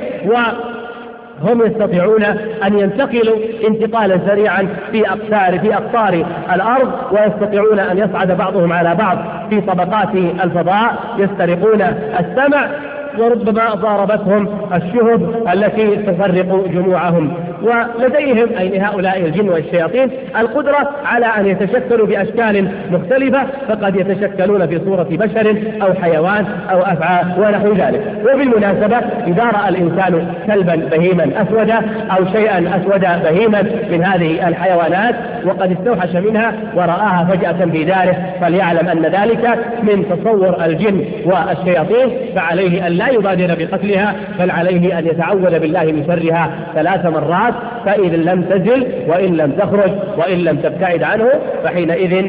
S2: هم يستطيعون أن ينتقلوا انتقالا سريعا في أقطار الأرض، ويستطيعون أن يصعد بعضهم على بعض في طبقات الفضاء، يسترقون السمع، وربما ضاربتهم الشهب التي تفرق جموعهم ولديهم أي لهؤلاء الجن والشياطين القدرة على أن يتشكلوا بأشكال مختلفة، فقد يتشكلون في صورة بشر أو حيوان أو أفعى ونحو ذلك. وبالمناسبة إذا رأى الإنسان كلبا بهيما أسودا أو شيئا أسودا بهيما من هذه الحيوانات وقد استوحش منها ورآها فجأة في داره، فليعلم أن ذلك من تصور الجن والشياطين، فعليه أن لا يبادر بقتلها، بل عليه أن يتعوذ بالله من شرها 3 مرات، فإذا لم تزل وإن لم تخرج وإن لم تبتعد عنه فحينئذ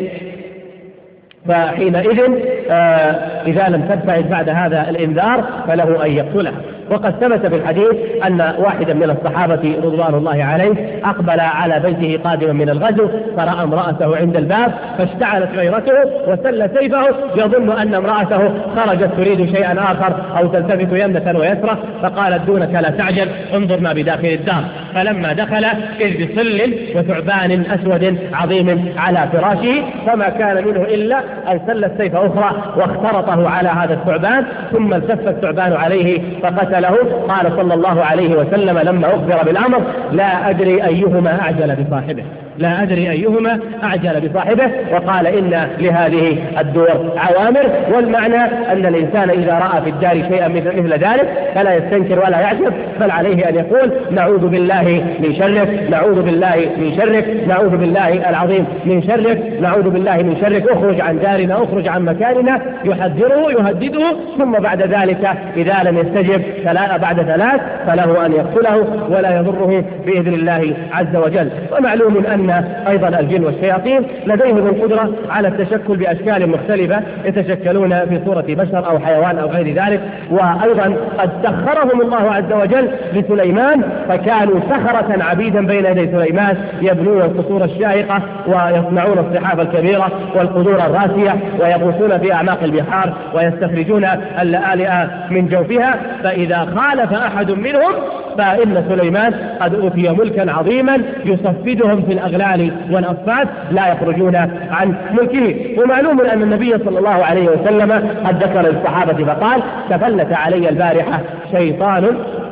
S2: إذا لم تبتعد بعد هذا الإنذار فله أن يقتلها. وقد ثبت في الحديث أن واحدا من الصحابة رضوان الله عليه أقبل على بيته قادما من الغزو فرأى امرأته عند الباب فاشتعلت غيرته وسل سيفه يظن أن امرأته خرجت تريد شيئا آخر أو تلتفت يمنة ويسرة، فقالت دونك لا تعجل انظر ما بداخل الدار. فلما دخل إذ بصل وثعبان أسود عظيم على فراشه، فما كان منه إلا أن سل السيف أخرى واخترطه على هذا الثعبان، ثم التف الثعبان عليه فقتله. قال صلى الله عليه وسلم لما أخبر بالأمر لا أدري أيهما أعجل بصاحبه، لا أدري أيهما أعجل بصاحبه. وقال إن لهذه الدور عوامر، والمعنى أن الإنسان إذا رأى في الدار شيئا مثل ذلك فلا يستنكر ولا يعجب، بل عليه أن يقول نعوذ بالله من شرك، نعوذ بالله من شرك، نعوذ بالله العظيم من شرك، نعوذ بالله من شرك، اخرج عن دارنا، اخرج عن مكاننا، يحذره يهدده. ثم بعد ذلك إذا لم يستجب بعد 3 فله أن يقتله ولا يضره بإذن الله عز وجل. ومعلوم أن أيضا الجن والشياطين لديهم القدرة على التشكل بأشكال مختلفة، يتشكلون في صورة بشر أو حيوان أو غير ذلك. وأيضا قد سخرهم الله عز وجل لسليمان، فكانوا سخرة عبيدا بين يدي سليمان، يبنون القصور الشاهقة ويصنعون الصحاف الكبيرة والقدور الراسية ويغوصون في أعماق البحار ويستخرجون اللآلئ من جوفها. فإذا خالف أحد منهم فإن سليمان قد أوتي ملكا عظيما يصفدهم في الأغلال والأصفاد لا يخرجون عن ملكه. ومعلوم أن النبي صلى الله عليه وسلم قد ذكر للصحابة فقال تفلت علي البارحة شيطان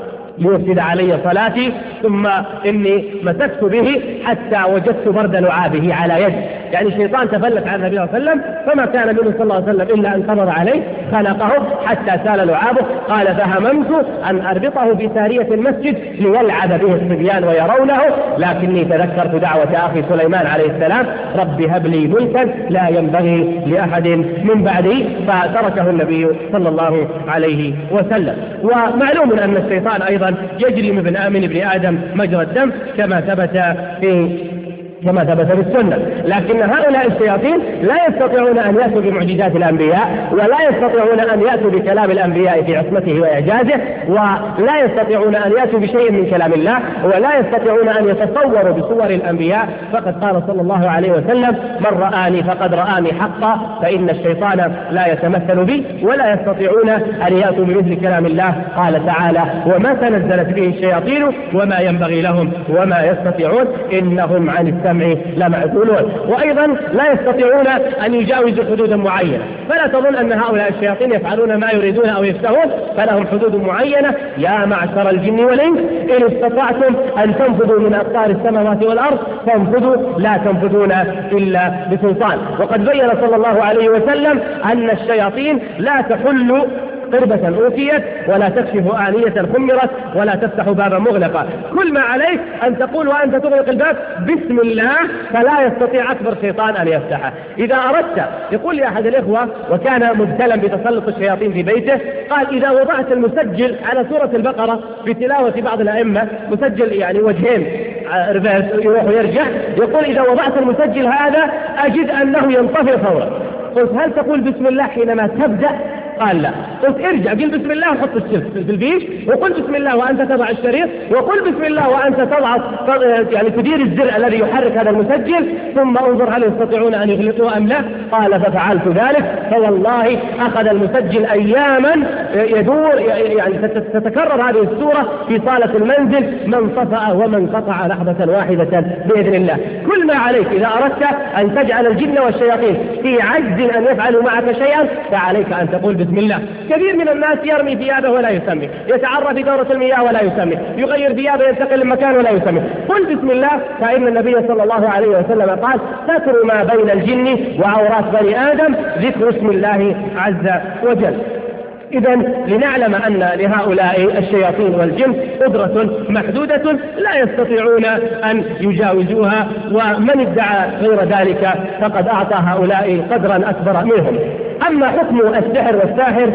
S2: ليفسد علي صلاتي ثم إني مسكت به حتى وجدت برد لعابه على يدي. يعني الشيطان تفلت على النبي صلى الله عليه وسلم فما كان منه صلى الله عليه وسلم إلا أن قبض عليه خنقه حتى سال لعابه. قال فهممت أن أربطه بسارية المسجد ليلعب به الصبيان ويرونه، لكني تذكرت دعوة أخي سليمان عليه السلام رب هب لي ملكا لا ينبغي لأحد من بعدي، فتركه النبي صلى الله عليه وسلم. ومعلوم أن الشيطان أيضا يجري من ابن آدم مجرى الدم كما ثبت في السنة، لكن هؤلاء الشياطين لا يستطيعون أن يأتوا بمعجزات الأنبياء، ولا يستطيعون أن يأتوا بكلام الأنبياء في عصمته وإعجازه، ولا يستطيعون أن يأتوا بشيء من كلام الله، ولا يستطيعون أن يتصوروا بصور الأنبياء. فقد قال صلى الله عليه وسلم من رآني فقد رآني حقا، فإن الشيطان لا يتمثل بي، ولا يستطيعون أن يأتوا بمثل كلام الله. قال تعالى وما تنزلت به الشياطين وما ينبغي لهم وما يستطيعون إنهم عن السمع لمعزولون. وأيضا لا يستطيعون أن يجاوزوا حدودا معينة، فلا تظن أن هؤلاء الشياطين يفعلون ما يريدون أو يشتهون، فلهم حدود معينة. يا معشر الجن والإنس إن استطعتم أن تنفذوا من أقطار السماوات والأرض فانفذوا لا تنفذون إلا بسلطان. وقد بين صلى الله عليه وسلم أن الشياطين لا تحل قربة أوتيت ولا تكشف آنية خمرت ولا تفتح بابا مغلقا، كل ما عليك أن تقول وأنت تغلق الباب بسم الله، فلا يستطيع أكبر شيطان أن يفتحه. إذا أردت، يقول لي أحد الإخوة وكان مبتلا بتسلط الشياطين في بيته، قال إذا وضعت المسجل على سورة البقرة بتلاوة بعض الأئمة، مسجل يعني وجهين ريفيرس يروح ويرجع، يقول إذا وضعت المسجل هذا أجد أنه ينطفئ فورا. قلت هل تقول بسم الله حينما تبدأ؟ قال لا. قلت ارجع قل بسم الله وحط الشريط في الفيش، وقل بسم الله وأنت تضع الشريط، وقل بسم الله وأنت تضع يعني تدير الزر الذي يحرك هذا المسجل، ثم انظر هل يستطيعون أن يغلقوه أم لا. قال ففعلت ذلك، فوالله أخذ المسجل أياما يدور، يعني تتكرر هذه السورة في صالة المنزل، من طفأ ومن قطع لحظة واحدة بإذن الله. كل ما عليك إذا أردت أن تجعل الجن والشياطين في عجز أن يفعلوا معك شيئا، فعليك أن تقول بسم الله. كثير من الناس يرمي ثيابه ولا يسمي، يتعرى في دورة المياه ولا يسمي، يغير ثيابه ينتقل من مكان ولا يسمي. قل بسم الله، فإن النبي صلى الله عليه وسلم قال ستر ما بين الجن وعورات بني آدم ذكر اسم الله عز وجل. إذا لنعلم أن لهؤلاء الشياطين والجن قدرة محدودة لا يستطيعون أن يجاوزوها، ومن ادعى غير ذلك فقد أعطى هؤلاء قدرا أكبر منهم. أما حكم السحر والساحر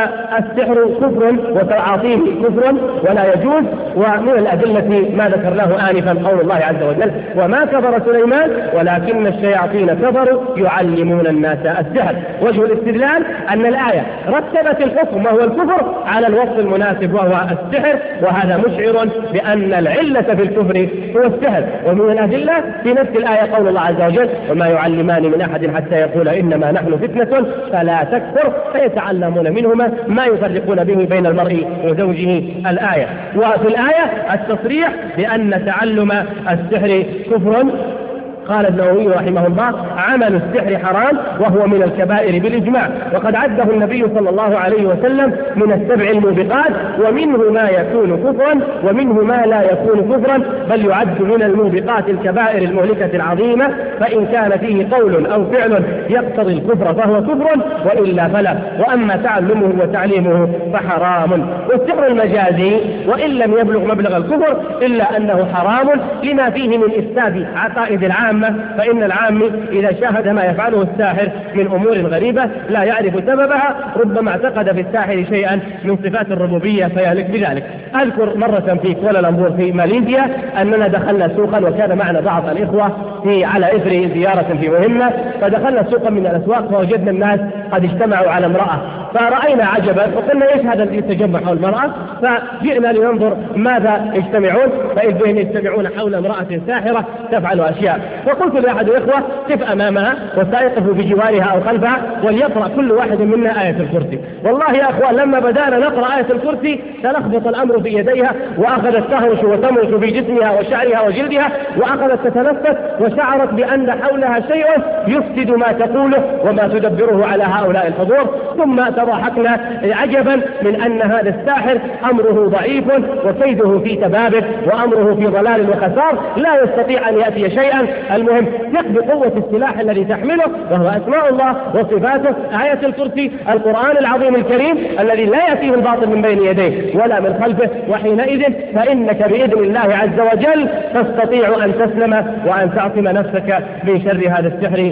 S2: فالسحر كفر وتعاطيه كفر ولا يجوز، ومن الأدلة ما ذكرناه آنفا قول الله عز وجل وما كفر سليمان ولكن الشياطين كفروا يعلمون الناس السحر. وجه الاستدلال أن الآية رتبت الحكم وهو الكفر على الوصف المناسب وهو السحر، وهذا مشعر بأن العلة في الكفر هو السحر. ومن الأدلة في نفس الآية قول الله عز وجل وما يعلمان من أحد حتى يقول إنما نحن فتنة فلا تكفر، فيتعلمون منهما ما يفرقون به بين المرء وزوجه الآية. وفي الآية التصريح بأن تعلم السحر كفر. قال النووي رحمه الله عمل السحر حرام وهو من الكبائر بالإجماع، وقد عده النبي صلى الله عليه وسلم من السبع الموبقات، ومنه ما يكون كفرا ومنه ما لا يكون كفرا، بل يعد من الموبقات الكبائر المهلكة العظيمة، فإن كان فيه قول أو فعل يقتضي الكفر فهو كفر وإلا فلا. وأما تعلمه وتعليمه فحرام. والسحر المجازي وإن لم يبلغ مبلغ الكفر إلا أنه حرام لما فيه من إفساد عقائد العام، فإن العام إذا شاهد ما يفعله الساحر من أمور غريبة لا يعرف سببها ربما اعتقد في الساحر شيئا من صفات الربوبية فيهلك بذلك. أذكر مرة في كوالالمبور في ماليزيا أننا دخلنا سوقا، وكان معنا بعض الإخوة على إثر زيارة في مهمة، فدخلنا سوقا من الأسواق فوجدنا الناس قد اجتمعوا على امرأة، فرأينا عجبا وقلنا ايش هذا الذي يتجمع حول المرأة؟ فجئنا لننظر ماذا يجتمعون، فإذ بهم يجتمعون حول امرأة ساحرة تفعل أشياء. فقلت لأحد الإخوة قف أمامها وسيقف بجوارها أو خلفها وليقرأ كل واحد منا آية الكرسي. والله يا أخوان لما بدأنا نقرأ آية الكرسي تلخبط الأمر في يديها، وأخذت تهرش وتمرش في جسمها وشعرها وجلدها، وأخذت تتنفس وشعرت بأن حولها شيء يفسد ما تقوله وما تدبره على هؤلاء الحضور. ثم تضاحكنا عجبا من أن هذا الساحر أمره ضعيف وكيده في تبابه وأمره في ضلال وخسار، لا يستطيع أن يأتي شيئا. المهم ثق بقوة السلاح الذي تحمله وهو أسماء الله وصفاته، آية الكرسي، القرآن العظيم الكريم الذي لا يأتيه الباطل من بين يديه ولا من خلفه، وحينئذ فإنك بإذن الله عز وجل تستطيع أن تسلم وأن تعصم نفسك من شر هذا السحر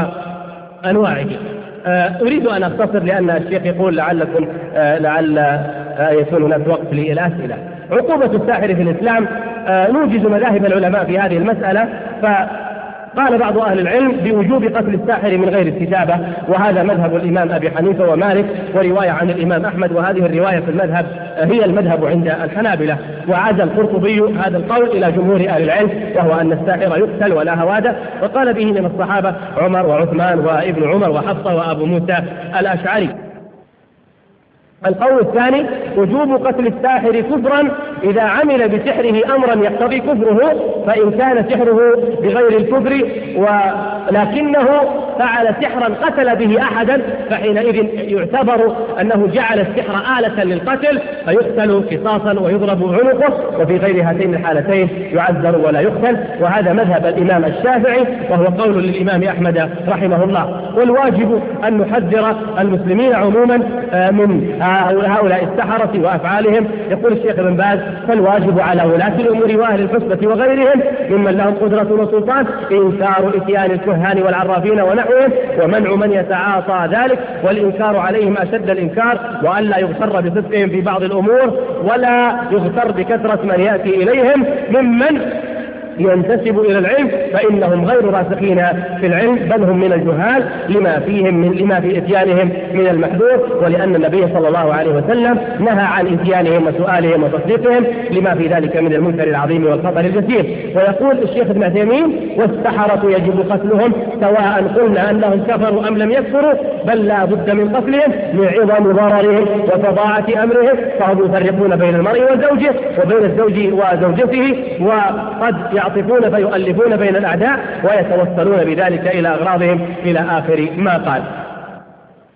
S2: وأنواعه. أريد أن أختصر لأن الشيخ يقول لعل يكون هناك وقت للأسئلة. عقوبة الساحر في الإسلام نوجز مذاهب العلماء في هذه المسألة، فقال بعض أهل العلم بوجوب قتل الساحر من غير استتابة، وهذا مذهب الإمام أبي حنيفة ومالك ورواية عن الإمام أحمد، وهذه الرواية في المذهب هي المذهب عند الحنابلة. وعاد القرطبي هذا القول إلى جمهور أهل العلم، وهو أن الساحر يقتل ولا هوادة، وقال به من الصحابة عمر وعثمان وابن عمر وحفصة وأبو موسى الأشعري. القول الثاني وجوب قتل الساحر كفرا إذا عمل بسحره أمرا يقتضي كفره، فإن كان سحره بغير الكفر ولكنه فعل سحرا قتل به أحدا فحينئذ يعتبر أنه جعل السحر آلة للقتل فيقتل قصاصا ويضرب عنقه، وفي غير هاتين الحالتين يعذر ولا يقتل. وهذا مذهب الإمام الشافعي وهو قول للإمام أحمد رحمه الله. والواجب أن نحذر المسلمين عموما من هؤلاء السحرة وأفعالهم. يقول الشيخ ابن باز فالواجب على ولاة الأمور وأهل الحسبة وغيرهم ممن لهم قدرة وسلطان إنكار إتيان الكهان والعرافين ونحوهم ومنع من يتعاطى ذلك، والإنكار عليهم أشد الإنكار، وأن لا يغتر بصدقهم في بعض الأمور ولا يغتر بكثرة من يأتي إليهم ممن ينتسب إلى العلم، فإنهم غير راسخين في العلم بل هم من الجهال لما في إتيانهم من المحذور، ولأن النبي صلى الله عليه وسلم نهى عن إتيانهم وسؤالهم وتصديقهم لما في ذلك من المنكر العظيم والخطر الجسيم. ويقول الشيخ ابن عثيمين والسحرة يجب قتلهم سواء قلنا أنهم كفروا أم لم يكفروا، بل لا بد من قتلهم لعظم ضررهم وفظاعة أمرهم، فهم يفرقون بين المرء وزوجه وبين الزوج وزوجته، وقد يعطفون فيؤلفون بين الأعداء ويتوصلون بذلك إلى أغراضهم إلى آخر ما قال.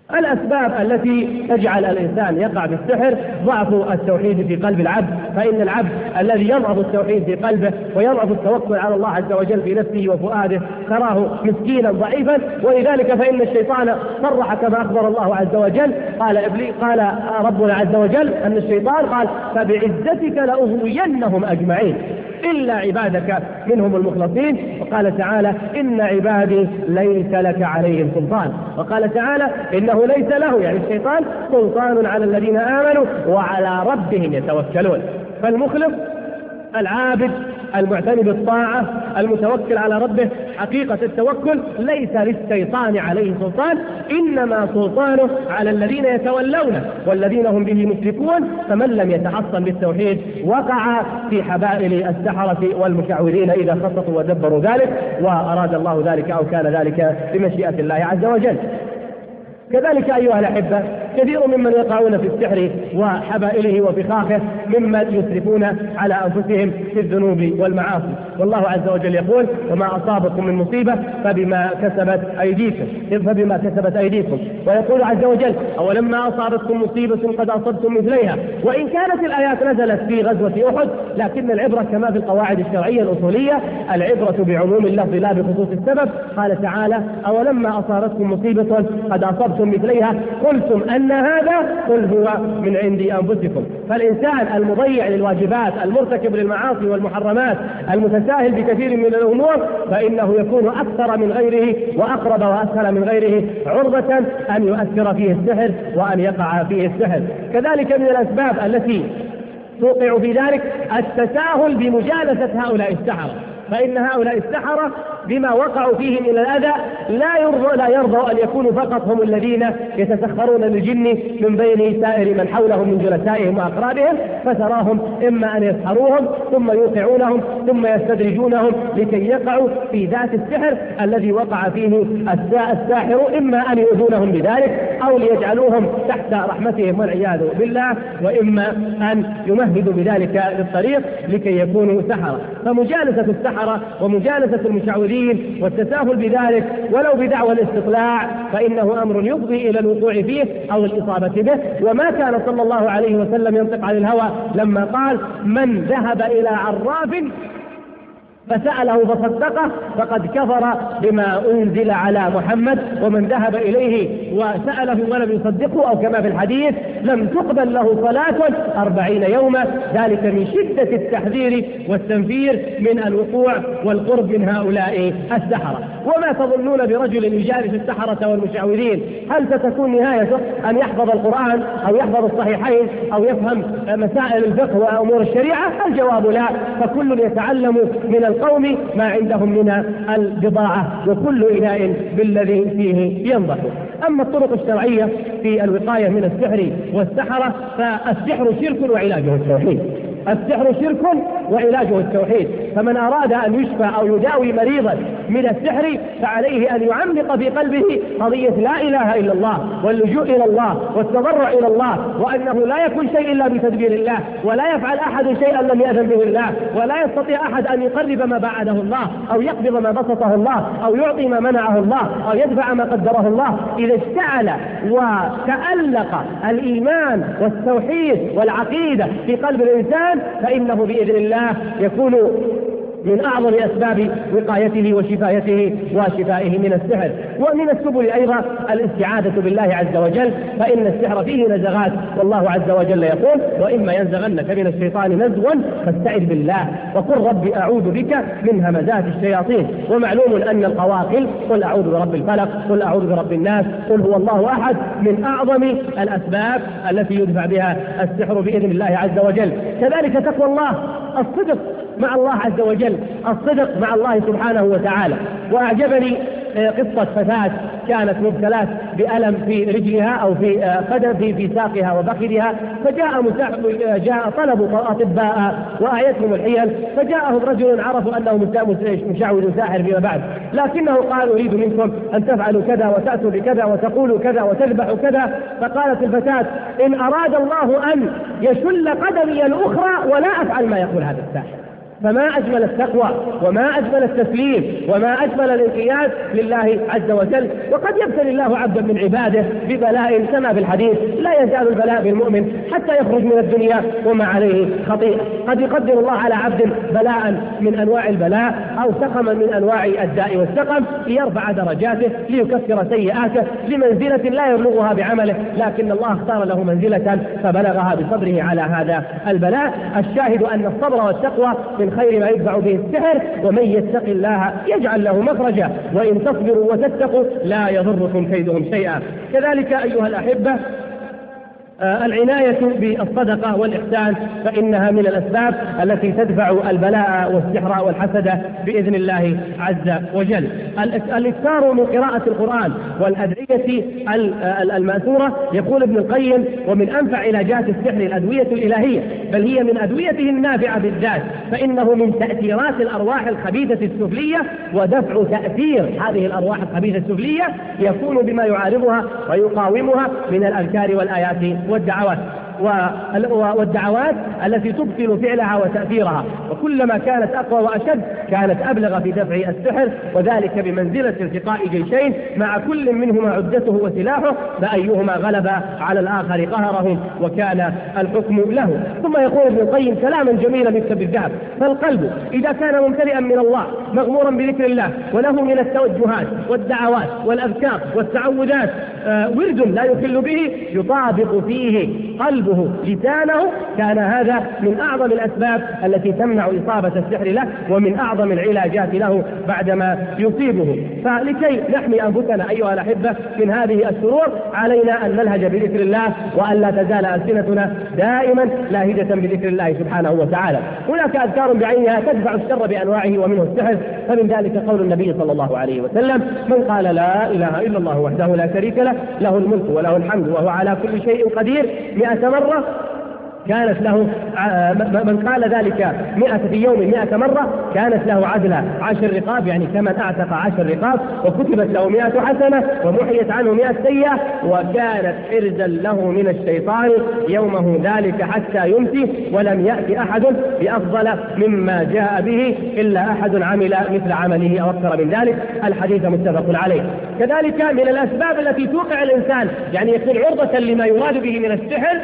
S2: الأسباب التي تجعل الإنسان يقع في السحر ضعف التوحيد في قلب العبد، فإن العبد الذي يضعف التوحيد في قلبه ويضعف التوكل على الله عز وجل في نفسه وفؤاده تراه مسكينا ضعيفا، ولذلك فإن الشيطان صرح كما أخبر الله عز وجل، قال ربنا عز وجل أن الشيطان قال فبعزتك لأغوينهم أجمعين إلا عبادك منهم المخلصين، وقال تعالى إن عبادي ليس لك عليهم سلطان، وقال تعالى إنه ليس له يعني الشيطان سلطان على الذين آمنوا وعلى ربهم يتوكلون. فالمخلص العابد المعتني بالطاعة المتوكل على ربه حقيقة التوكل ليس للشيطان عليه سلطان، إنما سلطانه على الذين يتولونه والذين هم به مشركون، فمن لم يتحصن بالتوحيد وقع في حبائل السحرة والمشعوذين إذا خططوا ودبروا ذلك وأراد الله ذلك أو كان ذلك بمشيئة الله عز وجل. كذلك أيها الأحبة كثير ممن يقعون في السحر وحبائله وفخاخه ممن يسرفون على أنفسهم في الذنوب والمعاصي، والله عز وجل يقول وما أصابكم من مصيبة فبما كسبت أيديكم، ويقول عز وجل أولما أصابتكم مصيبة قد أصبتم مثليها، وإن كانت الآيات نزلت في غزوة أحد لكن العبرة كما في القواعد الشرعية الأصولية العبرة بعموم اللفظ لا بخصوص السبب. قال تعالى أولما أصابتكم مصيبة قد أصبتم مثليها قلتم أن هذا قل هو من عند أنفسكم. فالإنسان المضيع للواجبات المرتكب للمعاصي والمحرمات المتساهل بكثير من الأمور فإنه يكون أكثر من غيره وأقرب وأسهل من غيره عرضة أن يؤثر فيه السحر وأن يقع فيه السحر. كذلك من الأسباب التي توقع في ذلك التساهل بمجالسة هؤلاء السحرة، فإن هؤلاء السحرة بما وقعوا فيه من الأذى لا يرضوا أن يكونوا فقط هم الذين يتسخرون للجن من بين سائر من حولهم من جلسائهم وأقرانهم، فتراهم إما أن يسحروهم ثم يوقعونهم ثم يستدرجونهم لكي يقعوا في ذات السحر الذي وقع فيه الساحر، إما أن يؤذونهم بذلك أو ليجعلوهم تحت رحمتهم والعياذ بالله، وإما أن يمهدوا بذلك للطريق لكي يكونوا سحرة. فمجالسة السحرة ومجالسة المشعوذين والتساهل بذلك ولو بدعوى الاستطلاع فإنه أمر يفضي إلى الوقوع فيه أو الإصابة به. وما كان صلى الله عليه وسلم ينطق عن الهوى لما قال من ذهب إلى عراف فسأله فصدقه فقد كفر بما أنزل على محمد، ومن ذهب إليه وسأله ولم يصدقه أو كما في الحديث لم تقبل له صلاة 40 يوما، ذلك من شدة التحذير والتنفير من الوقوع والقرب من هؤلاء السحرة. وما تظنون برجل يجالس السحرة والمشعوذين هل ستكون نهايته أن يحفظ القرآن أو يحفظ الصحيحين أو يفهم مسائل الفقه وأمور الشريعة؟ الجواب لا، فكل يتعلم من القوم ما عندهم من البضاعة وكل إناء بالذي فيه ينضح. أما الطرق الشرعية في الوقاية من السحر والسحرة فالسحر شرك وعلاجه التوحيد، السحر شرك وعلاجه التوحيد، فمن أراد أن يشفى أو يداوي مريضا من السحر فعليه أن يعمق في قلبه قضية لا إله إلا الله واللجوء إلى الله والتضرع إلى الله، وأنه لا يكون شيء إلا بتدبير الله، ولا يفعل أحد شيئا لم يأذن به الله، ولا يستطيع أحد أن يقرب ما بعده الله أو يقبض ما بسطه الله أو يعطي ما منعه الله أو يدفع ما قدره الله. إذا اشتعل وتألق الإيمان والتوحيد والعقيدة في قلب الإنسان فإنه بإذن الله يكون من أعظم أسباب وقايته وشفائه من السحر. ومن السبل أيضا الاستعاذة بالله عز وجل، فإن السحر فيه نزغات، والله عز وجل يقول وإما ينزغنك من الشيطان نزغ فاستعذ بالله وقل رب أعوذ بك من همزات الشياطين. ومعلوم أن القواقل قل أعوذ برب الفلق قل أعوذ برب الناس قل هو الله أحد من أعظم الأسباب التي يدفع بها السحر بإذن الله عز وجل. كذلك تقوى الله، الصدق مع الله عز وجل، الصدق مع الله سبحانه وتعالى. وأعجبني قصة فتاة كانت مبتلاة بألم في رجلها أو في قدم في ساقها وفخذها، فجاء طلبوا أطباء وأعيتهم الحيل، فجاءهم رجل عرفوا أنه مشعوذ ساحر فيما بعد، لكنه قال أريد منكم أن تفعلوا كذا وتأتوا بكذا وتقولوا كذا وتذبحوا كذا. فقالت الفتاة إن أراد الله أن يشل قدمي الأخرى ولا أفعل ما يقول هذا الساحر، فما أجمل التقوى وما أجمل التسليم وما أجمل الانقياد لله عز وجل. وقد يبتلي الله عبدا من عباده ببلاء كما في الحديث: لا يزال البلاء بالمؤمن حتى يخرج من الدنيا وما عليه خطيئة. قد يقدر الله على عبد بلاء من أنواع البلاء أو سقما من أنواع الداء والسقم ليرفع درجاته، ليكفر سيئاته، لمنزلة لا يبلغها بعمله، لكن الله اختار له منزلة فبلغها بصبره على هذا البلاء. الشاهد أن الصبر والتقوى من خير ما يدفع به السحر، ومن يتق الله يجعل له مخرجا وإن تصبروا وتتقوا لا يضركم كيدهم شيئا. كذلك أيها الأحبة العناية بالصدقة والإحسان فإنها من الأسباب التي تدفع البلاء والسحر والحسد بإذن الله عز وجل. الإكثار من قراءة القرآن والأدعية المأثورة. يقول ابن القيم: ومن أنفع علاجات السحر الأدوية الإلهية، بل هي من أدويته النافعة بالذات، فإنه من تأثيرات الأرواح الخبيثة السفلية، ودفع تأثير هذه الأرواح الخبيثة السفلية يكون بما يعارضها ويقاومها من الأذكار والآيات والدعوات التي تبطل فعلها وتأثيرها، وكلما كانت أقوى وأشد كانت أبلغ في دفع السحر، وذلك بمنزلة التقاء جيشين مع كل منهما عدته وسلاحه، فأيهما غلب على الآخر قهره وكان الحكم له. ثم يقول ابن القيم كلاما جميلا يكتب بالذهب: فالقلب إذا كان ممتلئا من الله مغمورا بذكر الله وله من التوجهات والدعوات والأذكار والتعوذات ورد لا يخل به يطابق فيه قلبه لسانه، كان هذا من أعظم الأسباب التي تمنع إصابة السحر له ومن أعظم العلاجات له بعدما يصيبه. فلكي نحمي أنفسنا أيها الأحبة من هذه الشرور علينا أن نلهج بذكر الله، وأن لا تزال ألسنتنا دائما لاهجة بذكر الله سبحانه وتعالى. هناك أذكار بعينها تدفع الشر بأنواعه ومنه السحر، فمن ذلك قول النبي صلى الله عليه وسلم: من قال لا إله إلا الله وحده لا شريك له له الملك وله الحمد وهو على كل شيء قدير 100 مرة كانت له، من قال ذلك 100 في يوم 100 مرة كانت له عدل 10 رقاب، يعني كمن أعتق 10 رقاب، وكتبت له 100 حسنة ومحيت عنه 100 سيئة، وكانت حرزا له من الشيطان يومه ذلك حتى يمسي، ولم يأتي أحد بأفضل مما جاء به إلا أحد عمل مثل عمله أو أكثر من ذلك. الحديث متفق عليه. كذلك من الأسباب التي توقع الإنسان يعني يكون عرضة لما يراد به من السحر،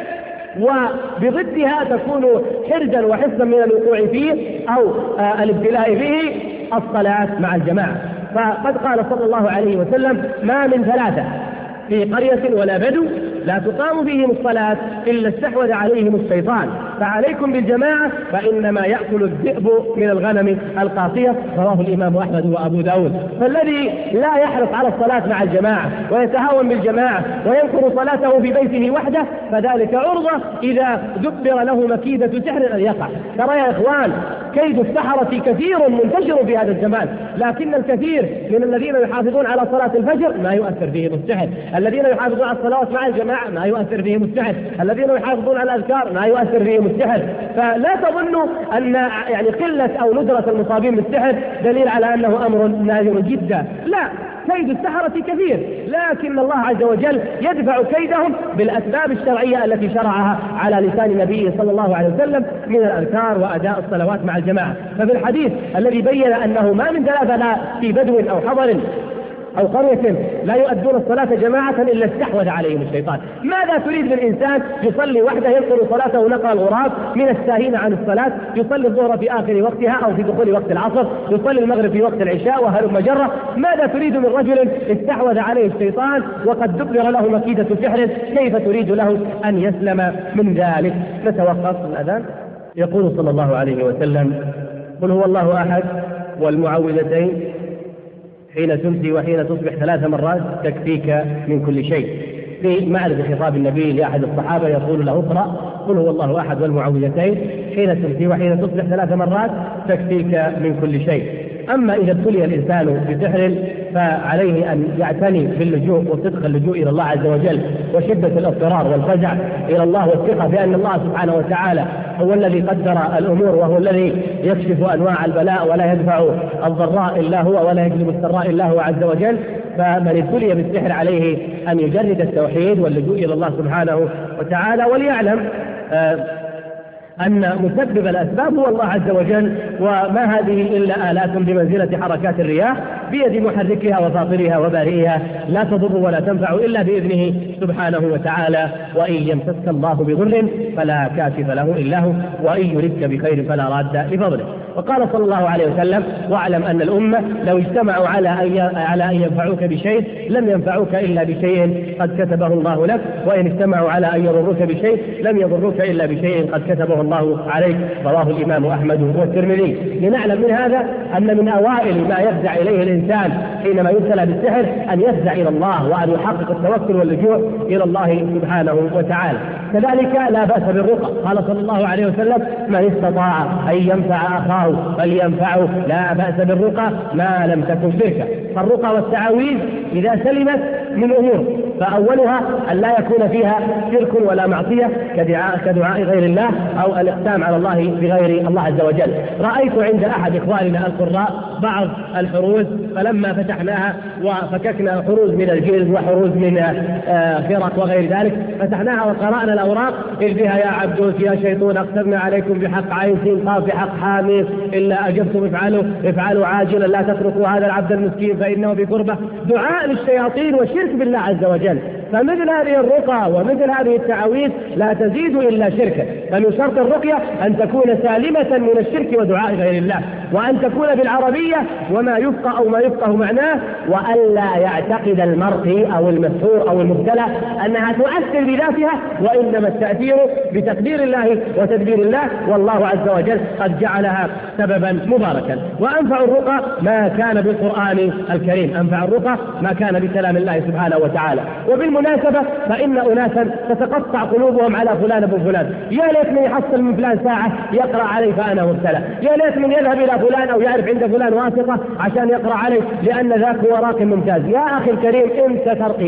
S2: وبضدها تكون حرزا وحفظا من الوقوع فيه أو الابتلاء به، الصلاة مع الجماعة. فقد قال صلى الله عليه وسلم: ما من 3 في قرية ولا بدو لا تقام فيهم الصلاة إلا استحوذ عليهم الشيطان، فعليكم بالجماعة فإنما يأكل الذئب من الغنم القاصية. رواه الإمام أحمد وأبو داود. فالذي لا يحرص على الصلاة مع الجماعة ويتهاون بالجماعة وينكر صلاته في بيته وحده، فذلك عرضة إذا دبر له مكيدة سحر أن يقع. ترى يا إخوان كيد السحرة كثير منتشر في هذا الزمان، لكن الكثير من الذين يحافظون على صلاة الفجر ما يؤثر فيهم السحر، الذين يحافظون على الصلوات مع الجماعة ما يؤثر فيهم السحر، الذين يحافظون على الأذكار ما يؤثر فيهم السحر. فلا تظنوا أن يعني قلة أو ندرة المصابين بالسحر دليل على أنه أمر نادر جدا، لا، كيد السحرة كثير، لكن الله عز وجل يدفع كيدهم بالأسباب الشرعية التي شرعها على لسان نبيه صلى الله عليه وسلم من الأذكار وأداء الصلوات مع الجماعة. ففي الحديث الذي بين أنه ما من 3 لا في بدو أو حضر أو قرية لا يؤدون الصلاة جماعة إلا استحوذ عليهم الشيطان. ماذا تريد من إنسان يصلي وحده ينقل صلاته نقل الغراب من الساهين عن الصلاة، يصلي الظهر في آخر وقتها أو في دخول وقت العصر، يصلي المغرب في وقت العشاء وهلم جرة؟ ماذا تريد من رجل استحوذ عليه الشيطان وقد دبر له مكيدة سحر؟ كيف تريد له أن يسلم من ذلك؟ نتوقف الأذان. يقول صلى الله عليه وسلم: قل هو الله أحد والمعوذتين حين تمسي وحين تصبح 3 مرات تكفيك من كل شيء. في معرض خطاب النبي لأحد الصحابة يقول له: اقرأ قل هو الله أحد والمعوذتين حين تمسي وحين تصبح 3 مرات تكفيك من كل شيء. أما إذا ابتلي الإنسان بسحر فعليه أن يعتني باللجوء وصدق اللجوء إلى الله عز وجل وشدة الاضطرار والفزع إلى الله والثقة بأن الله سبحانه وتعالى هو الذي قدر الأمور وهو الذي يكشف أنواع البلاء ولا يدفع الضراء إلا هو ولا يجلب السراء إلا هو عز وجل. فمن ابتلي بالسحر عليه أن يجرد التوحيد واللجوء إلى الله سبحانه وتعالى، وليعلم أن مسبب الأسباب هو الله عز وجل، وما هذه إلا آلات بمنزلة حركات الرياح بيد محركها وفاطرها وبارئها، لا تضر ولا تنفع إلا بإذنه سبحانه وتعالى. وإن يمسسك الله بضر فلا كاشف له إلا هو، وإن يردك بخير فلا راد لفضله. وقال صلى الله عليه وسلم: واعلم أن الأمة لو اجتمعوا على أن ينفعوك بشيء لم ينفعوك إلا بشيء قد كتبه الله لك، وإن اجتمعوا على أن يضروك بشيء لم يضروك إلا بشيء قد كتبه الله عليك. رواه الإمام أحمد والترمذي. لنعلم من هذا أن من أوائل ما يفزع إليه الإنسان حينما يبتلى بالسحر أن يفزع إلى الله وأن يحقق التوكل واللجوء إلى الله سبحانه وتعالى. كذلك لا بأس بالرقى. قال صلى الله عليه وسلم: من استطاع أن ينفع أخاه فلينفعه، لا بأس بالرقى ما لم تكن شركا. فالرقى والتعاويذ إذا سلمت من أمور، فأولها أن لا يكون فيها شرك ولا معصية كدعاء غير الله أو الإقسام على الله بغير الله عز وجل. رأيت عند أحد إخواننا القراء بعض الحروز، فلما فتحناها وفككنا حروز من الجلد وحروز من فرق وغير ذلك، فتحناها وقرأنا الأوراق: إذ بها يا عبد يا شيطون أقسمنا عليكم بحق عين سين قاف بحق حاميم إلا أجبتم افعلوا عاجلا لا تتركوا هذا العبد المسكين فإنه بقربة. دعاء للشياطين والشرك بالله عز وجل. فمثل هذه الرقى ومثل هذه التعاويذ لا تزيد إلا شركا. فمن شرط الرقية أن تكون سالمة من الشرك ودعاء غير الله، وأن تكون بالعربية وما يفقه أو ما يفقه معناه، وألا يعتقد المرقي أو المسحور أو المبتلى أنها تؤثر بذاتها، وإنما التأثير بتقدير الله وتدبير الله، والله عز وجل قد جعلها سببا مباركا. وأنفع الرقى ما كان بالقرآن الكريم، أنفع الرقى ما كان بكلام الله سبحانه وتعالى. وبالمناسبة فإن أناسا تتقطع قلوبهم على فلان ابن فلان: يا ليت من يحصل من فلان ساعة يقرأ عليه فأنا مبتلى، يا ليت من يذهب إلى فلان أو يعرف عند فلان واثقة عشان يقرأ عليه لأن ذاك هو راق ممتاز. يا أخي الكريم، أنت ترقي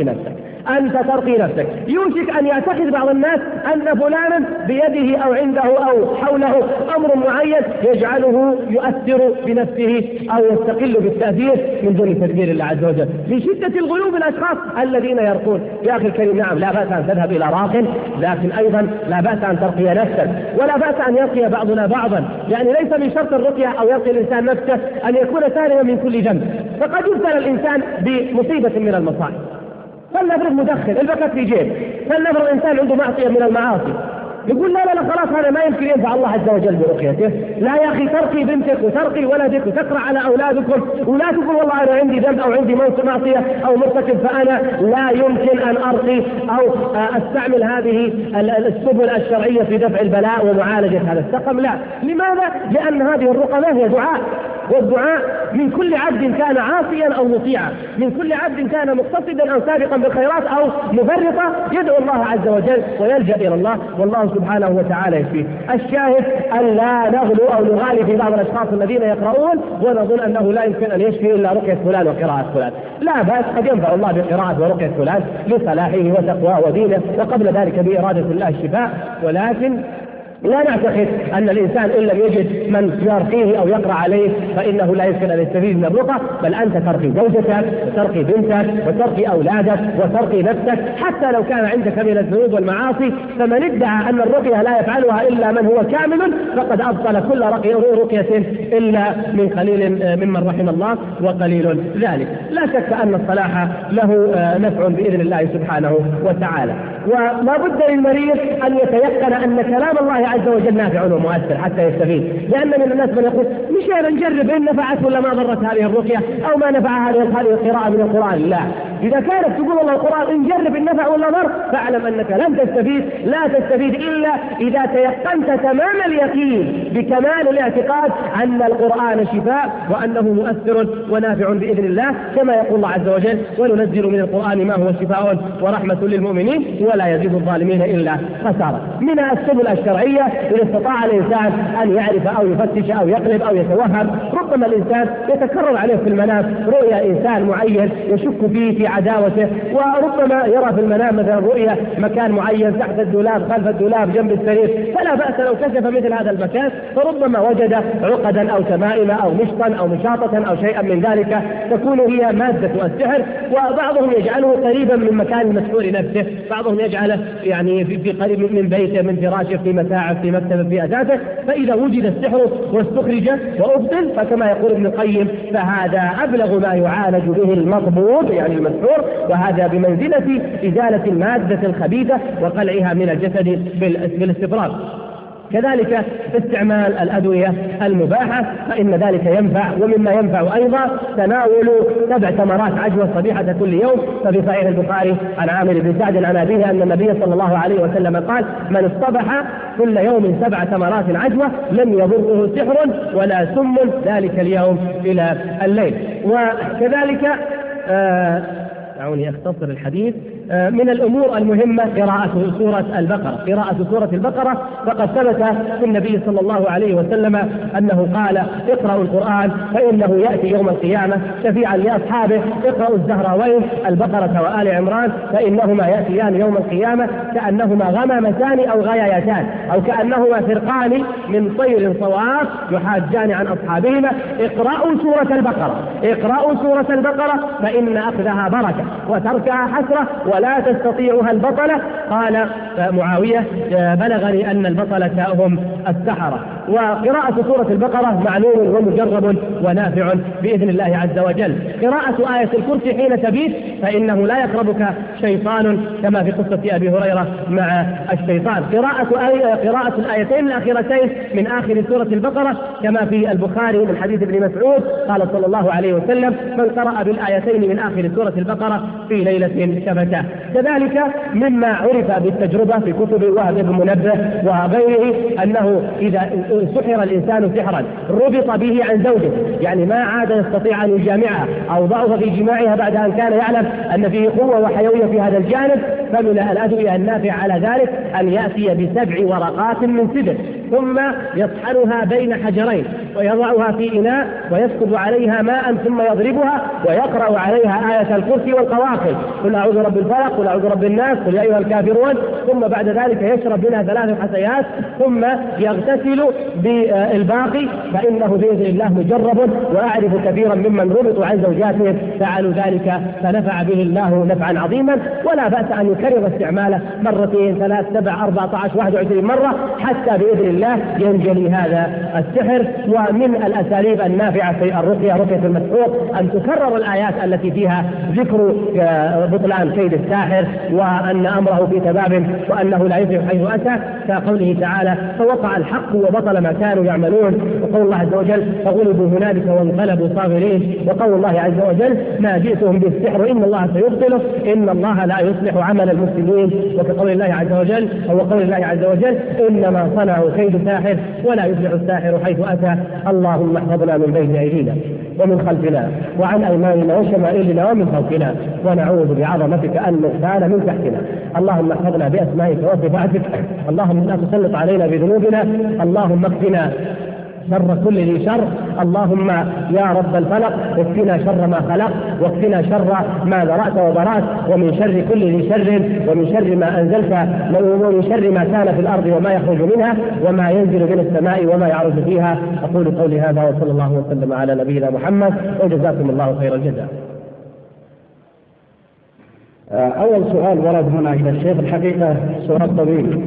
S2: نفسك. يوشك أن يعتقد بعض الناس أن فلانا بيده أو عنده أو حوله أمر معين يجعله يؤثر بنفسه أو يستقل بالتأثير من دون تدبير الله عز وجل، لشدة الغلو الأشخاص الذين يرقون. يا أخي الكريم، نعم لا بأس أن تذهب إلى راق، لكن أيضا لا بأس أن ترقي نفسك، ولا بأس أن يرقي بعضنا بعضا. يعني ليس من شرط الرقية أو يرقي الإنسان نفسه أن يكون سالما من كل ذنب، فقد يبتلى الإنسان بمصيبة من المصائب. فلنفرض مدخن البكت في جيب، فلنفرض إنسان عنده معصية من المعاصي، يقول لا خلاص هذا ما يمكن ينفع الله عز وجل برقيته. لا يا أخي، ترقي بنتك وترقي ولدك وتقرأ على أولادكم، ولا تقول والله أنا عندي ذنب أو عندي معصية أو مرتكب فأنا لا يمكن أن أرقي أو أستعمل هذه السبل الشرعية في دفع البلاء ومعالجة هذا السقم. لا. لماذا؟ لأن هذه الرقى ما هي دعاء، والدعاء من كل عبد كان عاصيا أو مطيعا، من كل عبد كان مقتصدا أو سابقا بالخيرات أو مفرطا، يدعو الله عز وجل ويلجأ إلى الله، والله سبحانه وتعالى يشفيه. الشاهد أن لا نغلو أو نغالي في بعض الأشخاص الذين يقرؤون ونظن أنه لا يمكن أن يشفي إلا رقية فلان وقراءة فلان. لا بأس، قد ينفع الله بقراءة ورقية فلان لصلاحه وتقواه ودينه، وقبل ذلك بإرادة الله الشفاء. ولكن لا نعتقد أن الإنسان إن لم يجد من يرقيه أو يقرأ عليه فإنه لا يمكن أن يستفيد من الرقى، بل أنت ترقي زوجتك وترقي بنتك وترقي أولادك وترقي نفسك، حتى لو كان عندك من الذنوب والمعاصي. فمن ادعى أن الرقية لا يفعلها إلا من هو كامل فقد أبطل كل رقية إلا من قليل ممن رحم الله، وقليل ذلك. لا شك أن الصلاح له نفع بإذن الله سبحانه وتعالى. ولا بد للمريض أن يتيقن أن كلام الله عز وجل نافع ومؤثر حتى يستفيد، لأن من الناس من يقول مش نجرب إن نفعت ولا ما ضرت هذه الرقية أو ما نفع هذه القراءة من القرآن. لا، إذا كانت تقول الله القرآن إن جرب إن نفع ولا ضر، فاعلم أنك لن تستفيد، لا تستفيد إلا إذا تيقنت تمام اليقين بكمال الاعتقاد أن القرآن شفاء وأنه مؤثر ونافع بإذن الله، كما يقول الله عز وجل: وننزل من القرآن ما هو شفاء ورحمة للمؤمنين ولا يزيد الظالمين إلا خسارة. من السبل الشرعية إذا استطاع الإنسان أن يعرف أو يفتش أو يقلب أو يتوهم. ربما الإنسان يتكرر عليه في المنام رؤيا إنسان معين يشك فيه في عداوته، وربما يرى في المنام مثلا رؤيا مكان معين تحت الدولاب، خلف الدولاب، جنب السرير، فلا بأس لو كشف مثل هذا المكان، فربما وجد عقدا أو تمائم أو مشطا أو مشاطة أو شيئا من ذلك تكون هي مادة السحر. وبعضهم يجعله قريبا من مكان المسحور نفسه، بعضهم يجعله يعني في قريب من بيته، من فراشه، في متاعب، في مكتبه، في أثاثه. فإذا وجد السحر واستخرج وأبطل فكما يقول ابن القيم فهذا أبلغ ما يعالج به المضبوط يعني المسحور، وهذا بمنزلة إزالة المادة الخبيثة وقلعها من الجسد بالاستفراغ. كذلك استعمال الأدوية المباحة فإن ذلك ينفع. ومما ينفع أيضا تناول 7 تمرات عجوة صبيحة كل يوم. ففي صحيح البخاري عن عامر بن سعد عن أبيه أن النبي صلى الله عليه وسلم قال: من اصطبح كل يوم 7 تمرات عجوة لم يضره سحر ولا سم ذلك اليوم إلى الليل. وكذلك دعوني أختصر الحديث. من الأمور المهمة قراءة سورة البقرة. قراءة سورة البقرة فقد ثبت في النبي صلى الله عليه وسلم أنه قال: اقرأوا القرآن فإنه يأتي يوم القيامة شفيعا لأصحابه. اقرأوا الزهراوين البقرة وآل عمران فإنهما يأتيان يوم القيامة كأنهما غمامتان أو غيايتان أو كأنهما فرقان من طير صواف يحاجان عن أصحابهما. اقرأوا سورة البقرة، اقرأوا سورة البقرة فإن أخذها بركة وتركها حسرة ولا تستطيعها البطلة. قال معاوية: بلغني أن البطلة هم السحرة. وقراءة سورة البقرة معلوم ومجرب ونافع بإذن الله عز وجل. قراءة آية الكرسي حين تبيت فإنه لا يقربك شيطان كما في قصة أبي هريرة مع الشيطان. قراءة الآيتين الأخيرتين من آخر سورة البقرة كما في البخاري من حديث ابن مسعود قال صلى الله عليه وسلم: من قرأ بالآيتين من آخر سورة البقرة في ليلة شبته. كذلك مما عرف بالتجربة في كتب وهب بن منبه وغيره أنه إذا سحر الإنسان سحرا ربط به عن زوجه، يعني ما عاد يستطيع أن يجامعها أو ضعف في جماعها بعد أن كان يعلم أن فيه قوة وحيوية في هذا الجانب، فمن الأدوية النافعة على ذلك أن يأتي ب7 ورقات من سدر ثم يطحنها بين حجرين ويضعها في إناء ويسكب عليها ماء ثم يضربها ويقرأ عليها آية الكرسي والقوافل: قل أعوذ برب الفلق، قل أعوذ برب الناس، قل يا أيها الكافرون. ثم بعد ذلك يشرب منها 3 حسيات ثم يغتسل بالباقي فإنه بإذن الله مجرب. وأعرف كثيرا ممن ربطوا عن زوجاتهم فعلوا ذلك فنفع به الله نفعا عظيما. ولا بأس أن يكرر استعماله 2 3 7 14 21 مرة حتى بإذن الله ينجلي هذا السحر. ومن الأساليب النافعة في الرقية رقية المسحور أن تكرر الآيات التي فيها ذكر بطلان كيد الساحر وأن أمره في تباب وأنه لا يفلح حيث أتى، كقوله تعالى: فوقع الحق وبطل ما كانوا يعملون. وقول الله عز وجل: فغلبوا هنالك وانقلبوا صاغرين. وقول الله عز وجل: ما جئتهم بالسحر إن الله سيبطله إن الله لا يصلح عمل المفسدين. وكقول الله عز وجل أو قول الله عز وجل: إنما صنعوا كيد ساحر ولا يفلح الساحر حيث أتى. اللهم احفظنا من بين أيدينا ومن خلفنا وعن أيماننا وشمائلنا ومن فوقنا، ونعوذ بعظمتك أن نغتال من تحتنا. اللهم احفظنا بأسمائك وصفاتك. اللهم لا تسلط علينا بذنوبنا. اللهم اكفنا شر كل ذي شر. اللهم يا رب الفلق اكفنا شر ما خلق واكفنا شر ما ذرأت وبرأت ومن شر كل ذي شر ومن شر ما أنزلت ومن شر ما كان في الأرض وما يخرج منها وما ينزل من السماء وما يعرج فيها. أقول قولي هذا وصلى الله وسلم على نبينا محمد وجزاكم الله خير الجزاء.
S3: أول سؤال ورد هنا إلى الشيخ، الحقيقة سؤال طويل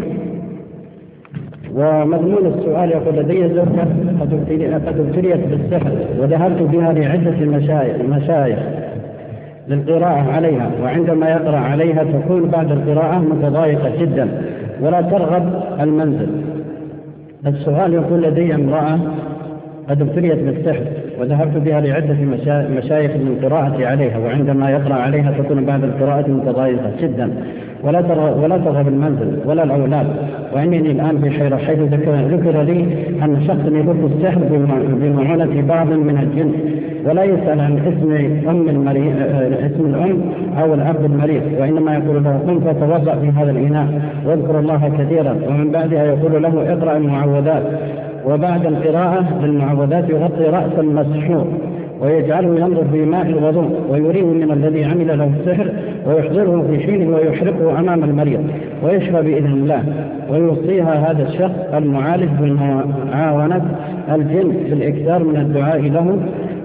S3: ومضمون السؤال يقول: لدي زوجة قد ابتليت بالسحر وذهبت بها لعدة مشايخ للقراءة عليها، وعندما يقرأ عليها تكون بعد القراءة متضايقة جدا ولا ترغب المنزل. السؤال يقول: لدي امرأة قد ابتليت بالسحر وذهبت بها لعدة مشايخ للقراءة عليها، وعندما يقرأ عليها تكون بعد القراءة متضايقة جدا ولا ترغب المنزل ولا الأولاد، وإنني الآن في حيرة حيث ذكر لي أن شخص يضرب السحر بمعونة بعض من الجن ولا يسأل عن اسم الأم أو الأب المريض، وإنما يقول له: قم فتوضأ في هذا الإناء واذكر الله كثيرا، ومن بعدها يقول له: اقرأ المعوذات، وبعد القراءة للمعوذات يغطي رأس المسحور ويجعله ينظر في ماء الوضوء ويريه من الذي عمل له السحر ويحضره في حينه ويحرقه أمام المريض ويشفى بإذن الله، ويوصيها هذا الشخص المعالج بمعاونة الجن بالإكثار من الدعاء له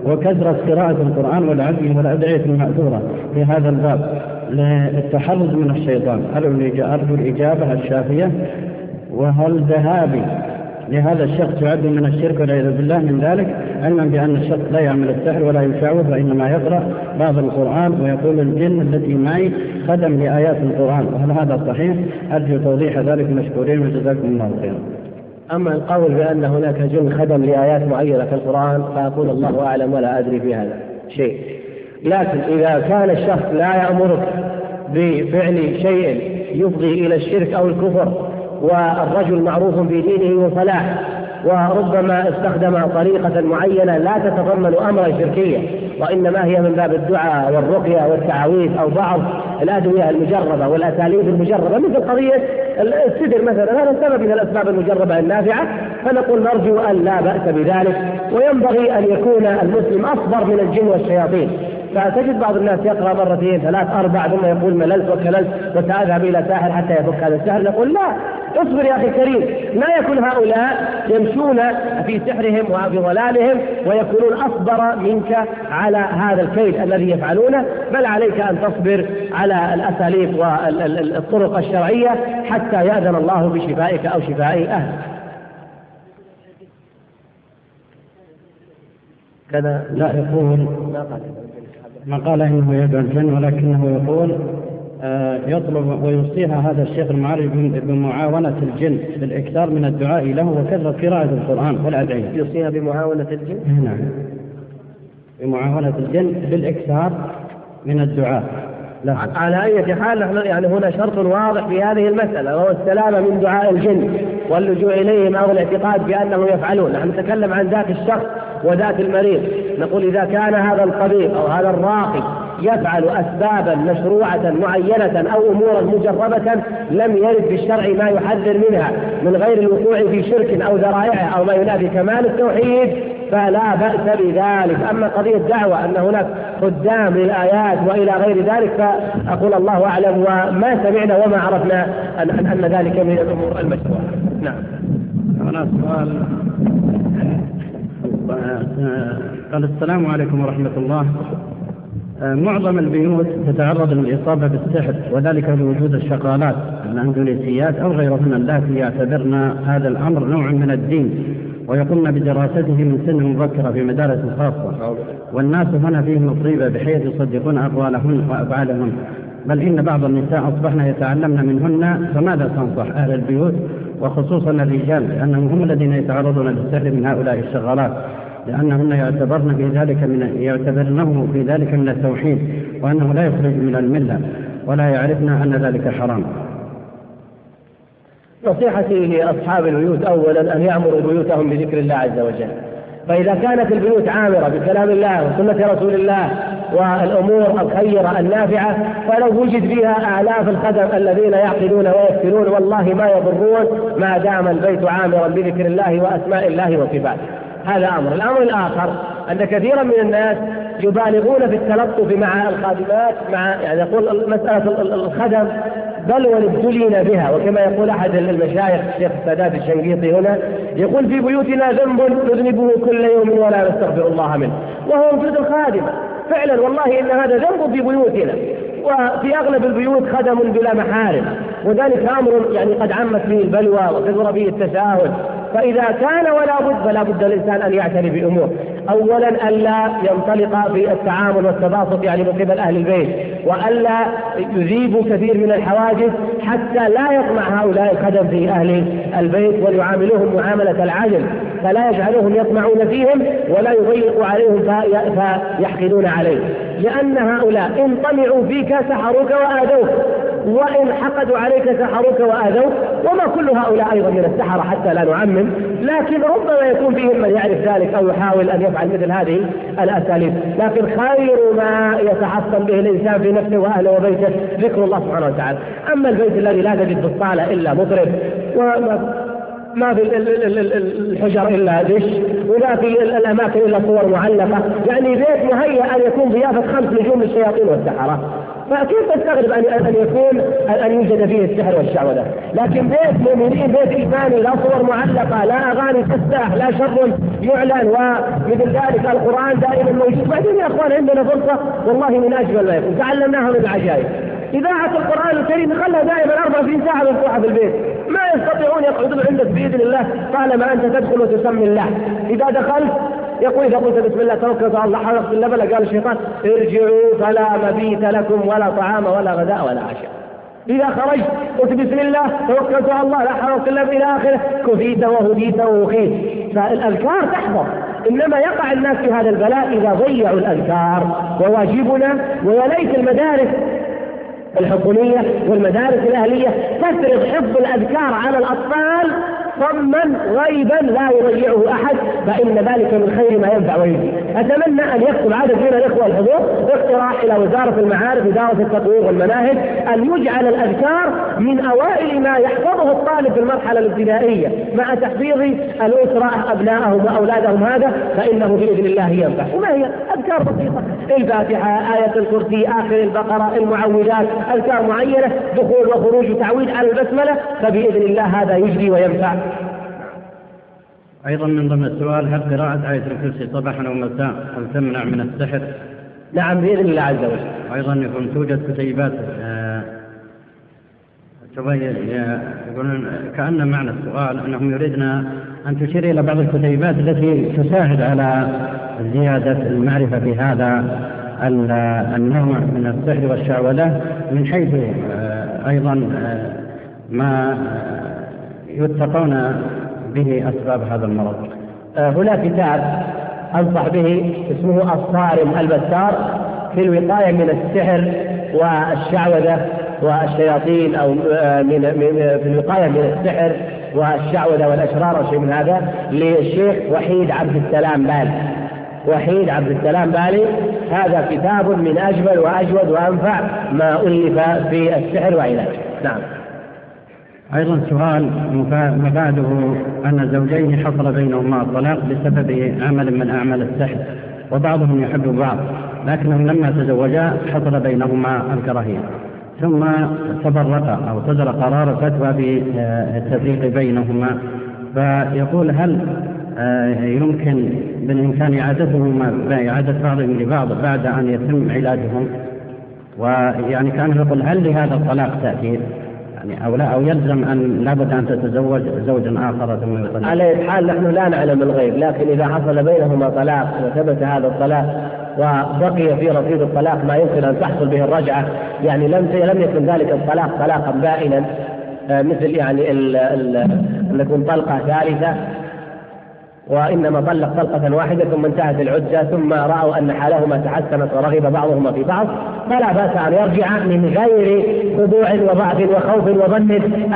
S3: وكثرة قراءة القرآن والأدعية المأثورة في هذا الباب للتحرز من الشيطان. أرجو الإجابة الشافية. وهل ذهابي لهذا الشخص يعد من الشرك والعياذ بالله من ذلك، علما بأن الشخص لا يعمل السحر ولا يشعوذ وإنما يقرأ بعض القرآن ويقول الجن التي معي خدم لآيات القرآن، وهل هذا صحيح؟ أرجو توضيح ذلك مشكورين وجزاكم الله خيرا.
S2: أما القول بأن هناك جن خدم لآيات معينة في القرآن فأقول الله أعلم ولا أدري في هذا شيء، لكن إذا كان الشخص لا يأمرك بفعل شيء يفضي إلى الشرك أو الكفر والرجل معروف في دينه وصلاح وربما استخدم طريقة معينة لا تتضمن أمرا شركيا وإنما هي من باب الدعاء والرقية والتعاويذ أو بعض الأدوية المجربة والأساليب المجربة مثل قضية السدر مثلا، هذا سبب من الأسباب المجربة النافعة، فنقول نرجو أن لا بأس بذلك. وينبغي أن يكون المسلم أصبر من الجن والشياطين، فتجد بعض الناس يقرأ مرتين 3 4 ثم يقول مللت وكللت وسأذهب إلى ساحر حتى يفك هذا السحر. نقول لا، اصبر يا أخي الكريم، لا يكون هؤلاء يمشون في سحرهم وفي ضلالهم ويكونون أصبر منك على هذا الكيد الذي يفعلونه، بل عليك أن تصبر على الأساليب والطرق الشرعية حتى يأذن الله بشفائك أو شفاء أهل.
S3: كذا لا يقول ما قال إنه يدعو الجن، ولكنه يقول يطلب ويوصيها هذا الشيخ المعرج بمعاونة الجن بالإكثار من الدعاء له وكثرة قراءة القرآن والأدعية.
S2: يوصيها بمعاونة الجن؟
S3: نعم، بمعاونة الجن بالإكثار من الدعاء له.
S2: على أي حال نحن يعني هنا شرط واضح في هذه المسألة وهو السلامة من دعاء الجن واللجوء إليهم أو الاعتقاد بأنهم يفعلون. نحن نتكلم عن ذات الشخص وذات المريض، نقول إذا كان هذا الطبيب أو هذا الراقي يفعل أسبابا مشروعة معينة أو أمورا مجربة لم يرد في الشرع ما يحذر منها من غير الوقوع في شرك أو ذرائع أو ما ينافي كمال التوحيد فلا بأس بذلك. أما قضية دعوة أن هناك خدام للآيات وإلى غير ذلك فأقول الله أعلم، وما سمعنا وما عرفنا أن ذلك من الأمور المشروعة. نعم.
S3: هنا سؤال قال: السلام عليكم ورحمة الله. معظم البيوت تتعرض للإصابة بالسحر وذلك لوجود الشغالات الأندونيسيات أو غيرهن اللاتي يعتبرن هذا الأمر نوع من الدين ويقومن بدراسته من سن مبكرة في مدارس خاصة، والناس هنا فيهم مصيبة بحيث يصدقون أقوالهن وأفعالهن، بل إن بعض النساء أصبحن يتعلمن منهن. فماذا تنصح أهل البيوت وخصوصا الرجال لأنهم هم الذين يتعرضون للسحر من هؤلاء الشغالات، لأنهن يعتبرنه في ذلك من التوحيد وأنه لا يخرج من الملة ولا يعرفن أن ذلك حرام؟
S2: نصيحتي لأصحاب البيوت أولا أن يعمروا بيوتهم بذكر الله عز وجل، فإذا كانت البيوت عامرة بكلام الله وسنة رسول الله والأمور الخيرة النافعة فلو وجد فيها آلاف الخدم الذين يعقدون ويفتنون والله ما يضرون ما دام البيت عامرا بذكر الله وأسماء الله وصفاته. هذا أمر. الأمر الآخر أن كثيرا من الناس يبالغون في التلطف مع الخادمات، مع يعني يقول مسألة الخدم بل ولابتلينا بها، وكما يقول أحد المشايخ الشيخ السادات الشنقيطي هنا يقول: في بيوتنا ذنب نذنبه كل يوم ولا نستغفر الله منه، وهو وجود الخادمة. فعلا والله إن هذا ذنب في بيوتنا، وفي أغلب البيوت خدم بلا محارم، وذلك أمر يعني قد عمت به البلوى وكثر به التساهل. فإذا كان ولا بد فلا بد الإنسان أن يعتني بأمور. أولا ألا ينطلق في التعامل والتباسط يعني من قبل أهل البيت، وألا يذيب كثير من الحواجز حتى لا يطمع هؤلاء الخدم في أهل البيت ويعاملوهم معاملة العدل، فلا يجعلوهم يطمعون فيهم ولا يضيق عليهم فيحقدون عليه، لأن هؤلاء إن طمعوا فيك سحروك وآذوك، وإن حقدوا عليك سحروك وآذوك. وما كل هؤلاء أيضا من السحرة حتى لا نعمم، لكن ربما يكون فيهم من يعرف ذلك أو يحاول أن يفعل مثل هذه الأساليب. لكن خير ما يتحصن به الإنسان في نفسه وأهله وبيته ذكر الله سبحانه وتعالى. أما البيت الذي لا تجد في الصالة إلا مطرب، وما في الحجر إلا دش، ولا في الأماكن إلا صور معلقة، يعني بيت مهيأ أن يكون ضيافة 5 نجوم للشياطين والسحرة، فكيف تستغرب أن يكون أن يوجد فيه السحر والشعوذة؟ لكن بيت مؤمنين، بيت إيماني، لا صور معلقة، لا أغاني تفتح، لا شر يعلن، ومثل ذلك القرآن دائما موجود. بعدين يا أخوان عندنا فرصة والله من أجمل ما يكون، تعلمناها من العجائب. إذاعة القرآن الكريم خلها دائما 24 ساعة مفتوحة في البيت، ما يستطيعون يقعدون عندك بإذن الله طالما أنت تدخل وتسمي الله. إذا دخلت يقول إذا قلت بسم الله توكلت على الله حرقت اللبن، قال الشيطان ارجعوا فلا مبيت لكم ولا طعام ولا غداء ولا عشاء. إذا خرجت قلت بسم الله توكلت على الله لا حرقت اللبن إلى آخره، كفيت وهديت ووقيت. فالأذكار تحفظ، إنما يقع الناس في هذا البلاء إذا ضيعوا الأذكار. وواجبنا ويا ليت المدارس الحكومية والمدارس الأهلية تفرض حفظ الأذكار على الأطفال صما غيبا لا يضيعه أحد، فإن ذلك من خير ما ينفع ويجزي. أتمنى أن يكتب عدد من الإخوة الحضور اقتراح إلى وزارة المعارف إدارة التطوير والمناهج أن يجعل الأذكار من أوائل ما يحفظه الطالب في المرحلة الابتدائية مع تحفيظ الأسرة أبنائهم وأولادهم، هذا فإنه بإذن الله ينفع. وما هي أذكار بسيطة، الفاتحة، آية الكرسي، آخر البقرة، المعوذات، أذكار معينة، دخول وخروج وتعويد على البسملة، فبإذن الله هذا يجري وينفع.
S3: أيضا من ضمن السؤال، هل قراءة آية الكرسي صباحا أو مساء هل تمنع من السحر؟
S2: نعم بإذن الله عز وجل.
S3: أيضا يكون توجد كتيبات يقولون كأن معنى السؤال أنهم يريدنا أن تشير إلى بعض الكتيبات التي تساعد على زيادة المعرفة في هذا النوع من السحر والشعوذة، من حيث أيضا ما يتقون به أسباب هذا المرض.
S2: هنا كتاب أنصح به اسمه الصارم البتار في الوقاية من السحر والشعوذة والشياطين، أو في الوقاية من السحر والشعوذة والأشرار أو شيء من هذا، للشيخ وحيد عبد السلام بالي. وحيد عبد السلام بالي هذا كتاب من أجمل وأجود وأنفع ما ألف في السحر وعلاجه. نعم.
S3: أيضا سؤال مفاده أن زوجين حصل بينهما الطلاق بسبب عمل من أعمال السحر، وبعضهم يحب بعض، لكنهم لما تزوجا حصل بينهما الكراهية، ثم تفرقا أو صدر قرار فتوى بالتفريق بينهما. فيقول هل يمكن بالإمكان إعادة بعضهم لبعض بعد أن يتم علاجهم؟ ويعني كان يقول هل لهذا الطلاق تأثير يعني أو لا، أو يلزم أن لابد أن تتزوج زوجا آخر ثم يطلق؟
S2: على أي حال نحن لا نعلم الغيب، لكن إذا حصل بينهما طلاق وثبت هذا الطلاق وبقي في رصيد الطلاق ما يمكن أن تحصل به الرجعة، يعني لم يكن ذلك الطلاق طلاقا بائنا مثل يعني أن يكون طلقة ثالثة، وإنما طلق طلقة واحدة ثم انتهت العدة، ثم رأوا أن حالهما تحسنت ورغب بعضهما في بعض، فلا بأس أن يرجع من غير خضوع وضعف وخوف وظن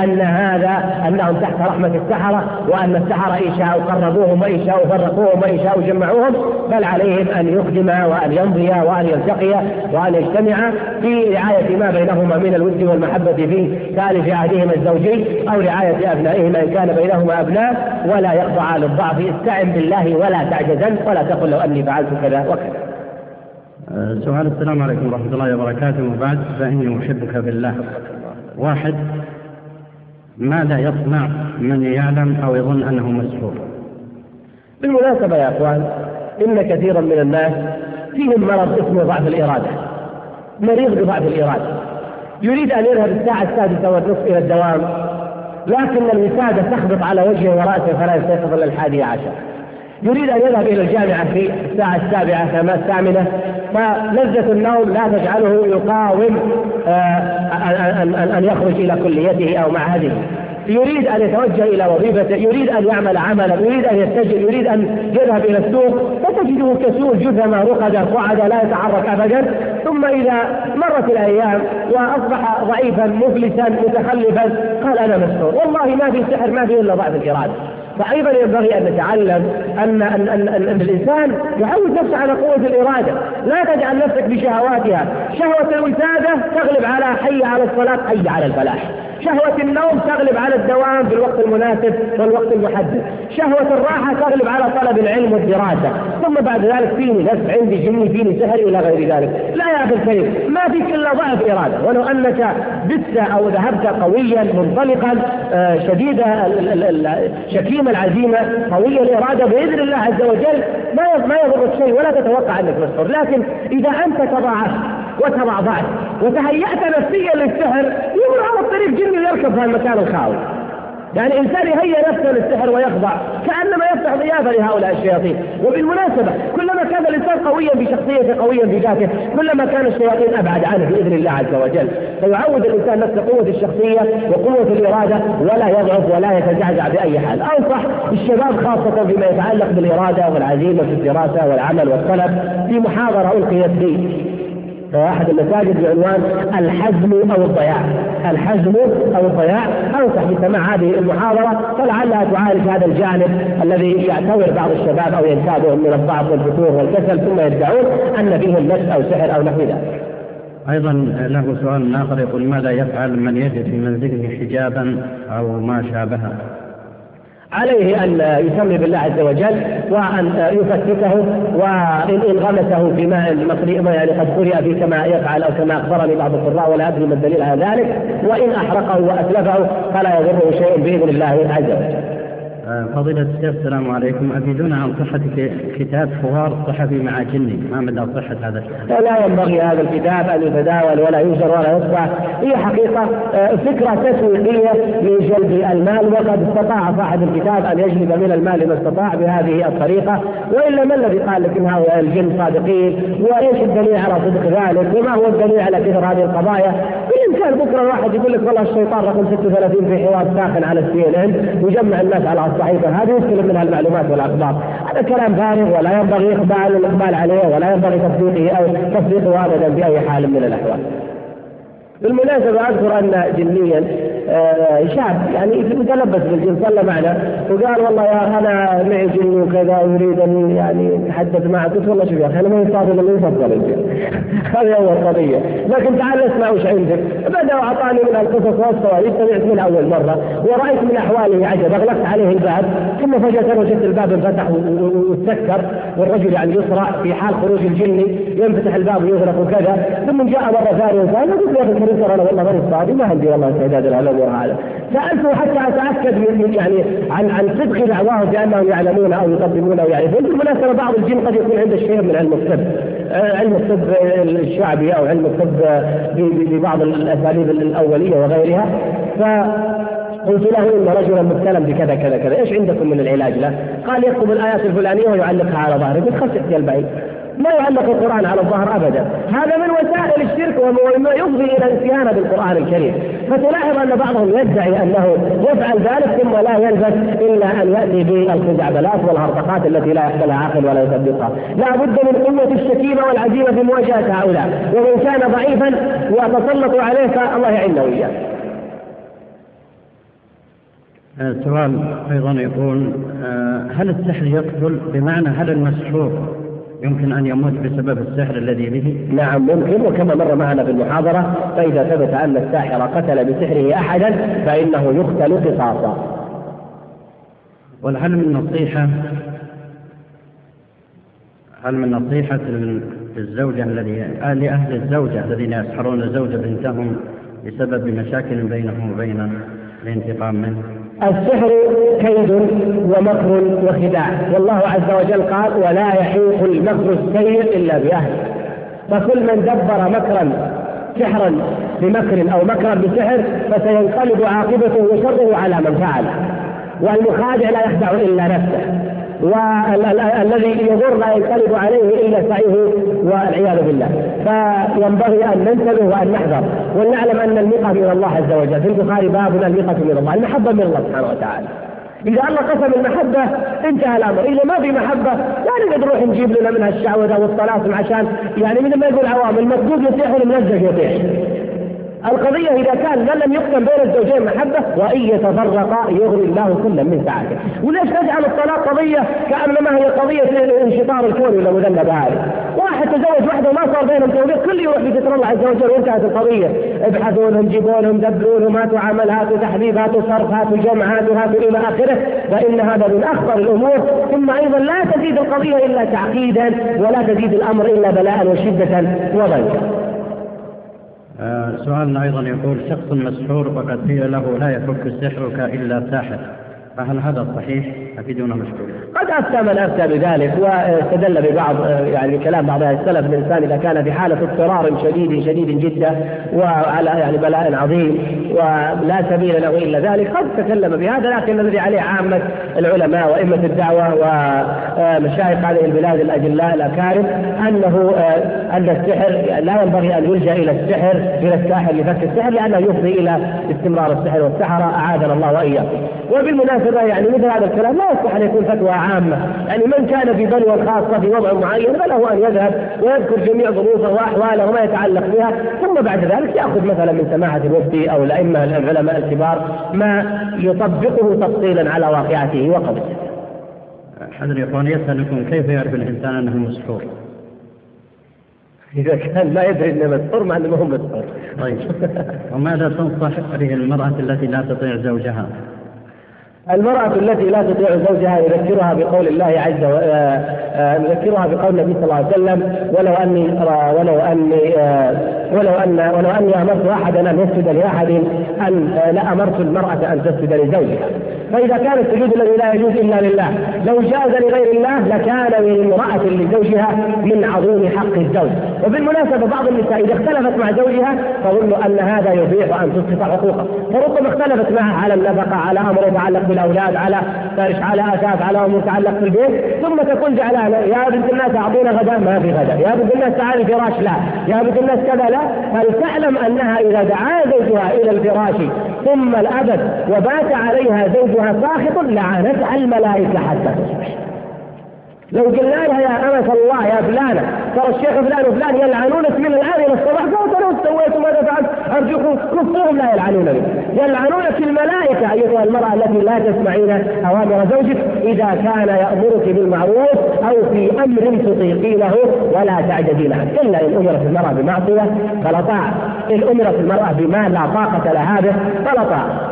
S2: أنهم تحت رحمة السحرة، وأن السحرة إن شاءوا قربوهم وإن شاءوا فرقوهم وإن شاءوا جمعوهم، بل عليهم أن يقدما وأن يمضيا وأن يلتقيا وأن يجتمعا في رعاية ما بينهما من الود والمحبة في ثالث عهدهما الزوجي، أو رعاية أبنائهما إن كان بينهما أبناء، ولا يخضع للضعف. استعن بالله ولا تعجزن، ولا تقل لو أني فعلت كذا وكذا.
S3: سؤال: السلام عليكم ورحمة الله وبركاته، وبعد، فإني أحبك بالله. واحد: ماذا يصنع من يعلم أو يظن أنه مسحور؟
S2: بالمناسبة يا أخوان، إن كثيرا من الناس فيهم مرض اسمه ضعف الإرادة، مريض بضعف الإرادة، يريد أن يذهب الساعة 6:30 إلى الدوام، لكن الوسادة تخبط على وجهه ورأسه فلا يستيقظ إلا 11:00. يريد أن يذهب إلى الجامعة في الساعة 7:00 كما 8:00، فلذة النوم لا تجعله يقاوم أن يخرج إلى كليته أو معهده. يريد أن يتوجه إلى وظيفته، يريد أن يعمل عملا، يريد أن يتجه، يريد أن يذهب إلى السوق، فتجده كسول جثما رقدا قعدا لا يتحرك أبدا. ثم إذا مرت الأيام وأصبح ضعيفا مفلسا متخلفا قال أنا مسحور. والله ما في سحر، ما في إلا ضعف الإرادة. فأيضا ينبغي أن نتعلم أن الإنسان يعود نفسه على قوة الإرادة، لا تجعل نفسك بشهواتها. شهوة الوسادة تغلب على حي على الصلاة، حي على الفلاح. شهوة النوم تغلب على الدوام في الوقت المناسب والوقت المحدد، شهوة الراحة تغلب على طلب العلم والدراسة، ثم بعد ذلك فيني نفس، عندي جني، فيني سحر إلى غير ذلك. لا يا أخي الكريم، ما فيك إلا ضعف إرادة، ولو أنك بت أو ذهبت قويا منطلقا شديد شكيم العزيمة قوي الإرادة بإذن الله عز وجل ما يضرك شيء ولا تتوقع أنك مسحور. لكن إذا أنت تضاعفت وتضعضعت وتهيأت نفسيا للسحر يمر على الطريق جني يركب في المكان الخاوي. يعني إنسان يهيأ نفسه للسحر ويخضع كأنما يفتح ضيافة لهؤلاء الشياطين. وبالمناسبة كلما كان الإنسان قويا بشخصيته قويا بذاته كلما كان الشياطين أبعد عنه بإذن الله عز وجل. فيعود الإنسان نفسه قوة الشخصية وقوة الإرادة ولا يضعف ولا يتزعزع بأي حال. أنصح الشباب خاصة فيما يتعلق بالإرادة والعزيمة في الدراسة والعمل والطلب في محاضرة ألقيت لي في أحد المساجد بعنوان الحزم أو الضياع. الحزم أو الضياع. أنصح بسماع هذه المحاضرة فلعلها تعالج هذا الجانب الذي يعتبر بعض الشباب أو ينتابهم من الضعف والفتور والكسل ثم يدعون أن فيهم مس أو سحر أو نحو ذلك.
S3: أيضا له سؤال آخر يقول: ماذا يفعل من يجد في منزله حجابا أو ما شابهه؟
S2: عليه أن يسمي بالله عز وجل وأن يفتته، وإن غمسه في ماء مطلي يعني قد قرئ فيه كما يفعل أو كما أخبرني بعض القراء ولا أدري ما الدليل على ذلك، وإن أحرقه وأتلفه فلا يضره شيء بإذن الله عز وجل.
S3: فضيلة الشيخ السلام عليكم، أفيدونا عن صحة كتاب فوار صحفي مع جني، ما مدى صحة هذا الكتاب؟
S2: لا ينبغي هذا الكتاب أن يتداول ولا ينشر ولا يطبع. هي حقيقة فكرة تسويقية لجلب المال، وقد استطاع صاحب الكتاب أن يجلب من المال ما استطاع بهذه الطريقة، وإلا ما الذي قال لك إن هؤلاء الجن صادقين؟ وإيش الدليل على صدق ذلك؟ وما هو الدليل على كثر هذه القضايا؟ بالإمكان بكرة واحد يقول لك والله الشيطان رقم 36 في حوار ساخن على CNN ويجمع الناس على الصحيفة هذه يستلم منها المعلومات والأخبار. هذا كلام فارغ ولا ينبغي الإقبال عليه ولا ينبغي تصديقه أو تصديقه أبدا بأي حال من الأحوال. بالمناسبة أذكر أن جنيا شاب يعني متلبس بالجن صلى معنا وقال والله يا أنا معي جن وكذا ويريد أن يعني يتحدث معك. قلت والله شوف يا أخي أنا ما يستطيع أن يفضل الجن هذه أول قضية، لكن تعال اسمع وش عندك. بدأ وأعطاني من القصص والصواريخ سمعت من أول مرة ورأيت من أحواله عجب. أغلقت عليه الباب ثم فجأة وجدت الباب انفتح وتسكر والرجل يعني يسرع في حال خروج الجن ينفتح الباب ويغلق وكذا. ثم جاء مرة ثانية وقال قلت يا أخي أنا والله ماني فاضي ما عندي والله استعداد لهالأمور هذا. سألته حتى أتأكد من يعني عن صدق دعواه بأنهم يعلمون أو يقدمون أو يعرفون. بالمناسبة بعض الجن قد يكون عنده شيء من علم الطب، علم الطب الشعبي أو علم الطب ببعض الأساليب الأولية وغيرها. فقلت له إن رجلا مبتلى بكذا كذا كذا، إيش عندكم من العلاج له؟ قال يكتب الآيات الفلانية ويعلقها على ظهره. قلت خسرت يا البعيد، ما يعلق القرآن على الظهر أبدا، هذا من وسائل الشرك وما يفضي إلى الاستهانة بالقرآن الكريم. فتلاحظ أن بعضهم يدعي أنه يفعل ذلك ثم لا يلبث إلا أن يأتي بالخزعبلات والهرطقات التي لا يحصلها عاقل ولا يصدقها. لا بد من قوة الشكيمة والعزيمة في مواجهة هؤلاء، ومن كان ضعيفا وتسلطوا عليه فالله يعينه وإياه.
S3: سؤال أيضا يقول: هل السحر يقتل؟ بمعنى هل المسحور يمكن أن يموت بسبب السحر الذي به؟
S2: نعم ممكن، وكما مر معنا في المحاضرة فإذا ثبت أن الساحر قتل بسحره أحدا فإنه يقتل قصاصا.
S3: هل من نصيحة للزوجة لأهل الزوجة الذين يسحرون زوج بنتهم بسبب مشاكل بينهم وبين الانتقام منه؟
S2: السحر كيد ومكر وخداع، والله عز وجل قال: ولا يحيق المكر السيء إلا بأهله. فكل من دبر مكرا سحرا بمكر أو مكرا بسحر فسينقلب عاقبته وشره على من فعل. والمخادع لا يخدع إلا نفسه، والذي يضر لا ينقلب عليه إلا سعيه والعياذ بالله. فينبغي أن ننتبه وأن نحذر ونعلم أن المقة من الله عز وجل. في البخاري باب المقة من الله، المحبة من الله سبحانه وتعالى. إذا الله قسم المحبة انتهى الأمر. إذا ما في محبة يعني نروح نجيب لنا منها الشعوذة والطلاسم عشان يعني من ما يقول عوام المسجود يطيح والمنزه يطيح. القضية إذا كان من لم يقسم بين الزوجين محبة وإن يتفرقا يغني الله كلا من سعته. وليش نجعل الطلاق قضية كأنما هي قضية انشطار الكون ولا مذنب هذه؟ واحد تزوج واحدة وما صار بينهم توفيق، كل يروح في ستر الله عز وجل وانتهت القضية. ابحثوا لهم، جيبوا لهم، دبروا لهم، هاتوا عمل، هاتوا تحبيب، هاتوا صرف، هاتوا جمع، هاتوا إلى آخره، فإن هذا من أخطر الأمور. ثم أيضا لا تزيد القضية إلا تعقيدا، ولا تزيد الأمر إلا بلاء وشدة وضيقا.
S3: سؤالنا أيضا يقول: شخص مسحور وقد قيل له لا يفك سحرك إلا ساحر، فهل هذا صحيح؟ أفيدونا مشكور.
S2: قد أفتى من أفتى بذلك واستدل ببعض يعني كلام بعض السلف: الإنسان إذا كان في حالة اضطرار شديد جدا وعلى يعني بلاء عظيم ولا سبيل له إلا ذلك، قد تكلم بهذا. لكن الذي عليه عامة العلماء وأئمة الدعوة ومشايخ هذه البلاد الأجلاء الأكارم أن السحر لا ينبغي أن يلجأ إلى الساحر لفك السحر، لأنه يفضي إلى استمرار السحر والسحرة، أعاذنا الله وإياكم. وبالمناسبة يعني مثل هذا الكلام لا يصح أن يكون فتوى عامة. يعني من كان في بلوى خاصة في وضع معين فله أن يذهب ويذكر جميع ظروفه وأحواله وما يتعلق بها، ثم بعد ذلك يأخذ مثلا من سماحة المفتي أو الأئمة العلماء الكبار ما يطبقه تفصيلا على واقعته وقبله.
S3: حضر يقول: يسألكم كيف يعرف الإنسان أنه مسحور؟
S2: إذا كان لا يدري أنه مسحور مع أنه هم مسحور.
S3: طيب، وماذا تنصح هذه المرأة التي لا تطيع زوجها؟
S2: المرأة التي لا تطيع زوجها نذكرها بقول الله عز وجل، نذكرها بقول النبي صلى الله عليه وسلم: ولو أني أمرت أحدا أن يسجد لأحد لأمرت المرأة أن تسجد لزوجها. فإذا كان السجود الذي لا يجوز إلا لله لو جاز لغير الله لكان من امرأة لزوجها من عظيم حق الزوج. وبالمناسبة بعض النساء إذا اختلفت مع زوجها تظن أن هذا يبيح أن تسقط حقوقه، فربما اختلفت معه على النفقة، على أمر يتعلق بالأولاد، على فرش، على أساس، على أمور تتعلق في البيت، ثم تقول زعلانة: يا بنت الناس أعطونا غدا، ما في غدا. يا بنت الناس تعالي الفراش، لا. يا بنت الناس كذا، لا. فلتعلم أنها إذا دعا زوجها إلى الفراش ثم الأبد وبات عليها زوجها ساخط لعنتها الملائكة حتى تصبح. لو قلنا لها: يا أمة الله يا فلانة ترى الشيخ فلان وفلان يلعنونك من الآن إلى الصباح، قالت: أنا سويت ماذا فعلت؟ أرجوكم كفوهم لا يلعنونك. يلعنونك الملائكة أيتها المرأة التي لا تسمعين أوامر زوجك إذا كان يأمرك بالمعروف أو في أمر تطيقينه ولا تعجزين عنه. إلا إن أمرت المرأة بمعصية فلا طاعة، إن أمرت المرأة بما لا طاقة لها به فلا طاعة.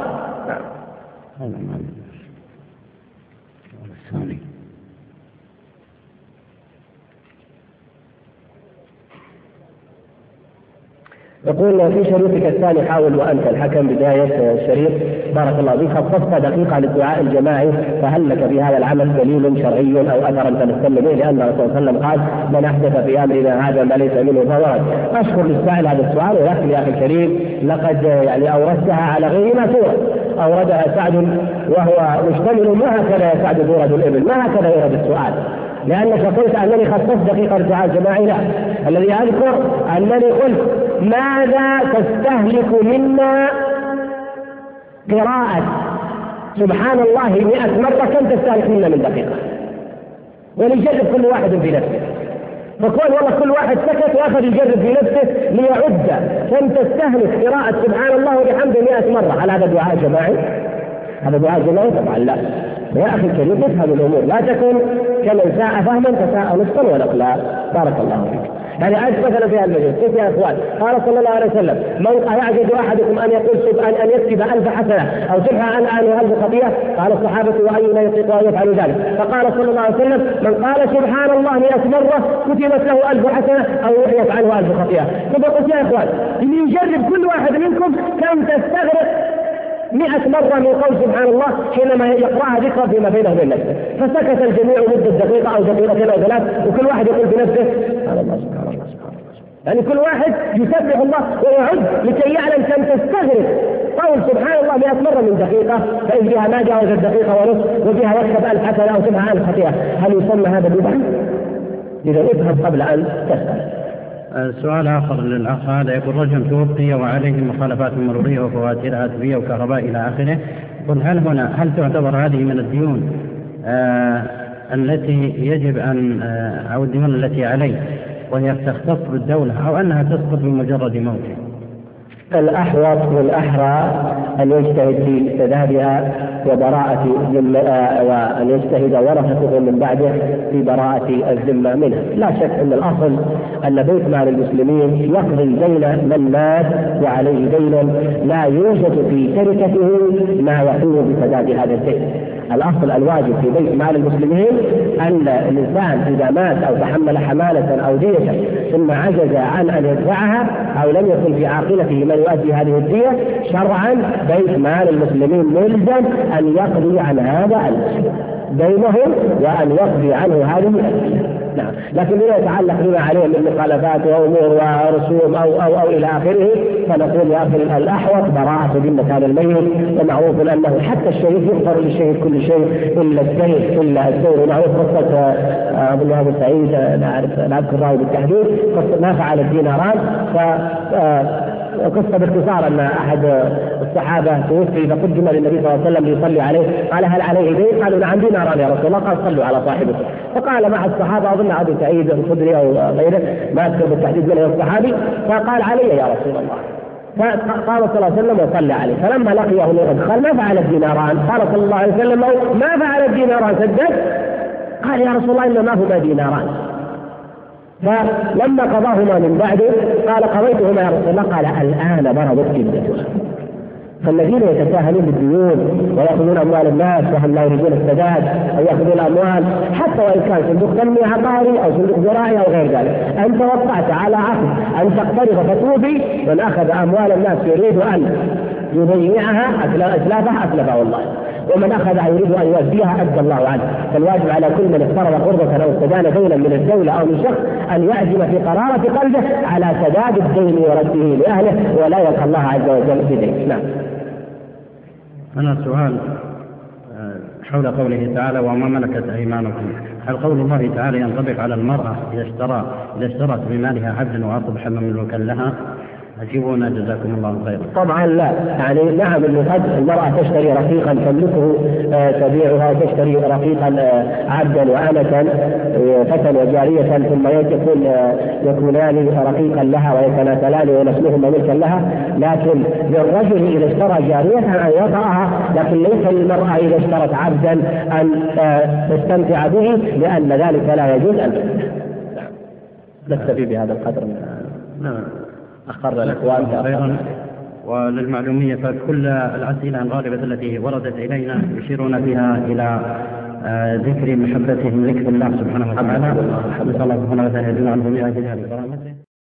S2: يقول: في شريطك الثاني حاول وأنت الحكم بداية الشريط بارك الله فيك خصصت دقيقة للدعاء الجماعي، فهل لك بهذا العمل دليل شرعي أو أثرا تنستل به؟ لأن الرسول صلى الله عليه وسلم قال: من أحدث في أمرنا هذا ما ليس منه فهو رد. أشكر للسائل هذا السؤال، ولكن يا أخي الكريم لقد يعني أوردتها على غير ما سورة. أوردها سعد وهو مشتمل ما هكذا يا سعد تورد الإبل، ما هكذا يورد السؤال، لأنك قلت أنني خصصت دقيقة للدعاء الجماعي. لا، الذي أذكر أنني قلت: ماذا تستهلك منا قراءة سبحان الله 100 مرة، كم تستهلك منا من دقيقة؟ وليجرب كل واحد في نفسه. فقال والله كل واحد سكت وأخذ يجرب في نفسه ليعد كم تستهلك قراءة سبحان الله وبحمده 100 مرة. هل هذا دعاء جماعي؟ هذا دعاء جماعي؟ طبعا لا. يا أخي الكريم افهم الأمور، لا تكن كمن ساء فهما فساء نصفا ونقلا. بارك الله فيك. يعني عجز مثلا في المجلس كيف يا اخوان؟ قال صلى الله عليه وسلم: من أيعجز أحدكم أن يقول أن يكتب 1000 حسنة أو تمحى عنه 1000 خطيئة؟ قال الصحابة: وأينا يطيق أن يفعل ذلك؟ فقال صلى الله عليه وسلم: من قال سبحان الله 100 مرة كتبت له 1000 حسنة أو يحيت عنه 1000 خطيئة. ثم قلت: يا اخوان يجرب كل واحد منكم كم تستغرق 100 مرة من قول سبحان الله حينما يقرأها ذكرى فيما بينه وبين نفسه. فسكت الجميع مدة دقيقة أو دقيقتين أو 3، وكل واحد يقول بنفسه: سبحان الله سبحان الله سبحان الله. يعني كل واحد يسبح الله ويعد لكي يعلم كم تستغرق قول سبحان الله 100 مرة من دقيقة، فإن بها ما جاوزت دقيقة ونصف وبها يكتب 1000 حسنة أو تمحى 1000 خطيئة. هل يسمى هذا بدعة؟ إذا افهم قبل أن تسأل.
S3: سؤال آخر للأخ هذا يقول: رجل توفي وعليه مخالفات مرورية وفواتير هاتفية وكهرباء إلى آخره، قل هل تعتبر هذه من الديون التي يجب أن أو الديون التي عليه وهي تختص بالدولة، أو أنها تسقط بمجرد موته؟
S2: الأحوط والأحرى أن يجتهد في سدادها وبراءة وأن يجتهد ورثته من بعده في براءة الذمة منها. لا شك أن الأصل أن بيت مال المسلمين يقضي دين من مات وعليه دين لا يوجد في تركته ما يقوم بسداد هذا الدين. الأصل الواجب في بيت مال المسلمين أن الإنسان إذا مات أو تحمل حمالة أو دية ثم عجز عن أن يدفعها أو لم يكن في عاقلته من يؤدي هذه الدية، شرعا بيت مال المسلمين ملزم أن يقضي عن هذا دينه وأن يقضي عنه هذه الدية. نعم. لكن إذا يتعلق بما عليه من مخالفات وأمور ورسوم أو إلى آخره فنقول يا أخي الأحوط براءة ذمة هذا الميت، ومعروف أنه حتى الشهيد يغفر للشهيد كل شيء إلا الدين إلا الدين. معروف قصة أظن أبو سعيد لا أذكر راوي بالتحديد قصة ما فعل الديناران. قصة باختصار أن أحد الصحابة توفي فقدم للنبي صلى الله عليه وسلم ليصلي عليه، قال هل عليه دين؟ قالوا نعم ديناران يا رسول الله. قال صلوا على صاحبه. فقال مع الصحابة أظن أبو سعيد الخدري أو غيره ما أذكر بالتحديد من الصحابي، فقال علي يا رسول الله. فقال صلى الله عليه وسلم وصلى عليه. فلما لقيه قال ما فعل الديناران؟ قال صلى الله عليه وسلم ما فعل الديناران سدد؟ قال يا رسول الله إنما هما ديناران. فلما قضاهما من بعده قال قضيتهما يا رسول الله. قال الآن برضت جدتها. فالذين يتساهلون بالديون ويأخذون أموال الناس وهم لا يريدون السداد أو يأخذون أموال حتى وإن كان صندوق تنمية عقاري أو صندوق زراعي أو غير ذلك، أنت وقعت على عقد أن تقترض فتوفي، من أخذ أموال الناس يريد أن يضيعها أتلافها أتلفه الله، ومن أخذها يريد أن يؤديها أدى الله عنه. فالواجب على كل من اقترض قرضة أو استدان دينا من الدولة أو من شخص أن يعزم في قرارة قلبه على سداد الدين ورده لأهله ولا يلقى الله عز وجل بدين. نعم.
S3: أنا سؤال حول قوله تعالى وما ملكت أيمانكم، هل قول الله تعالى ينطبق على المرأة إذا اشترت بمالها عبدا وأصبح مملوكا لها؟ أجيبونا جزاكم الله خيرا.
S2: طبعا لا، يعني نعم انه قد المرأة تشتري رقيقا تملكه تبيعها، تشتري رقيقا عبدا وأمة فتى وجارية ثم يكونان رقيقا لها ويتناسلان وينسلهما ملكا لها. لكن للرجل إذا اشترى جارية أن يطأها، لكن ليس للمرأة إذا اشترت عبدا أن تستمتع به، لأن ذلك لا يجوز أن نكتفي بهذا القدر. أخر الأخوان خيرا.
S3: وللمعلومية فكل الأسئلة الغالبة التي وردت إلينا يشيرون فيها إلى ذكر محبتهم لك بالله سبحانه وتعالى. نسأل الله سبحانه وتعالى يجعلنا عنهم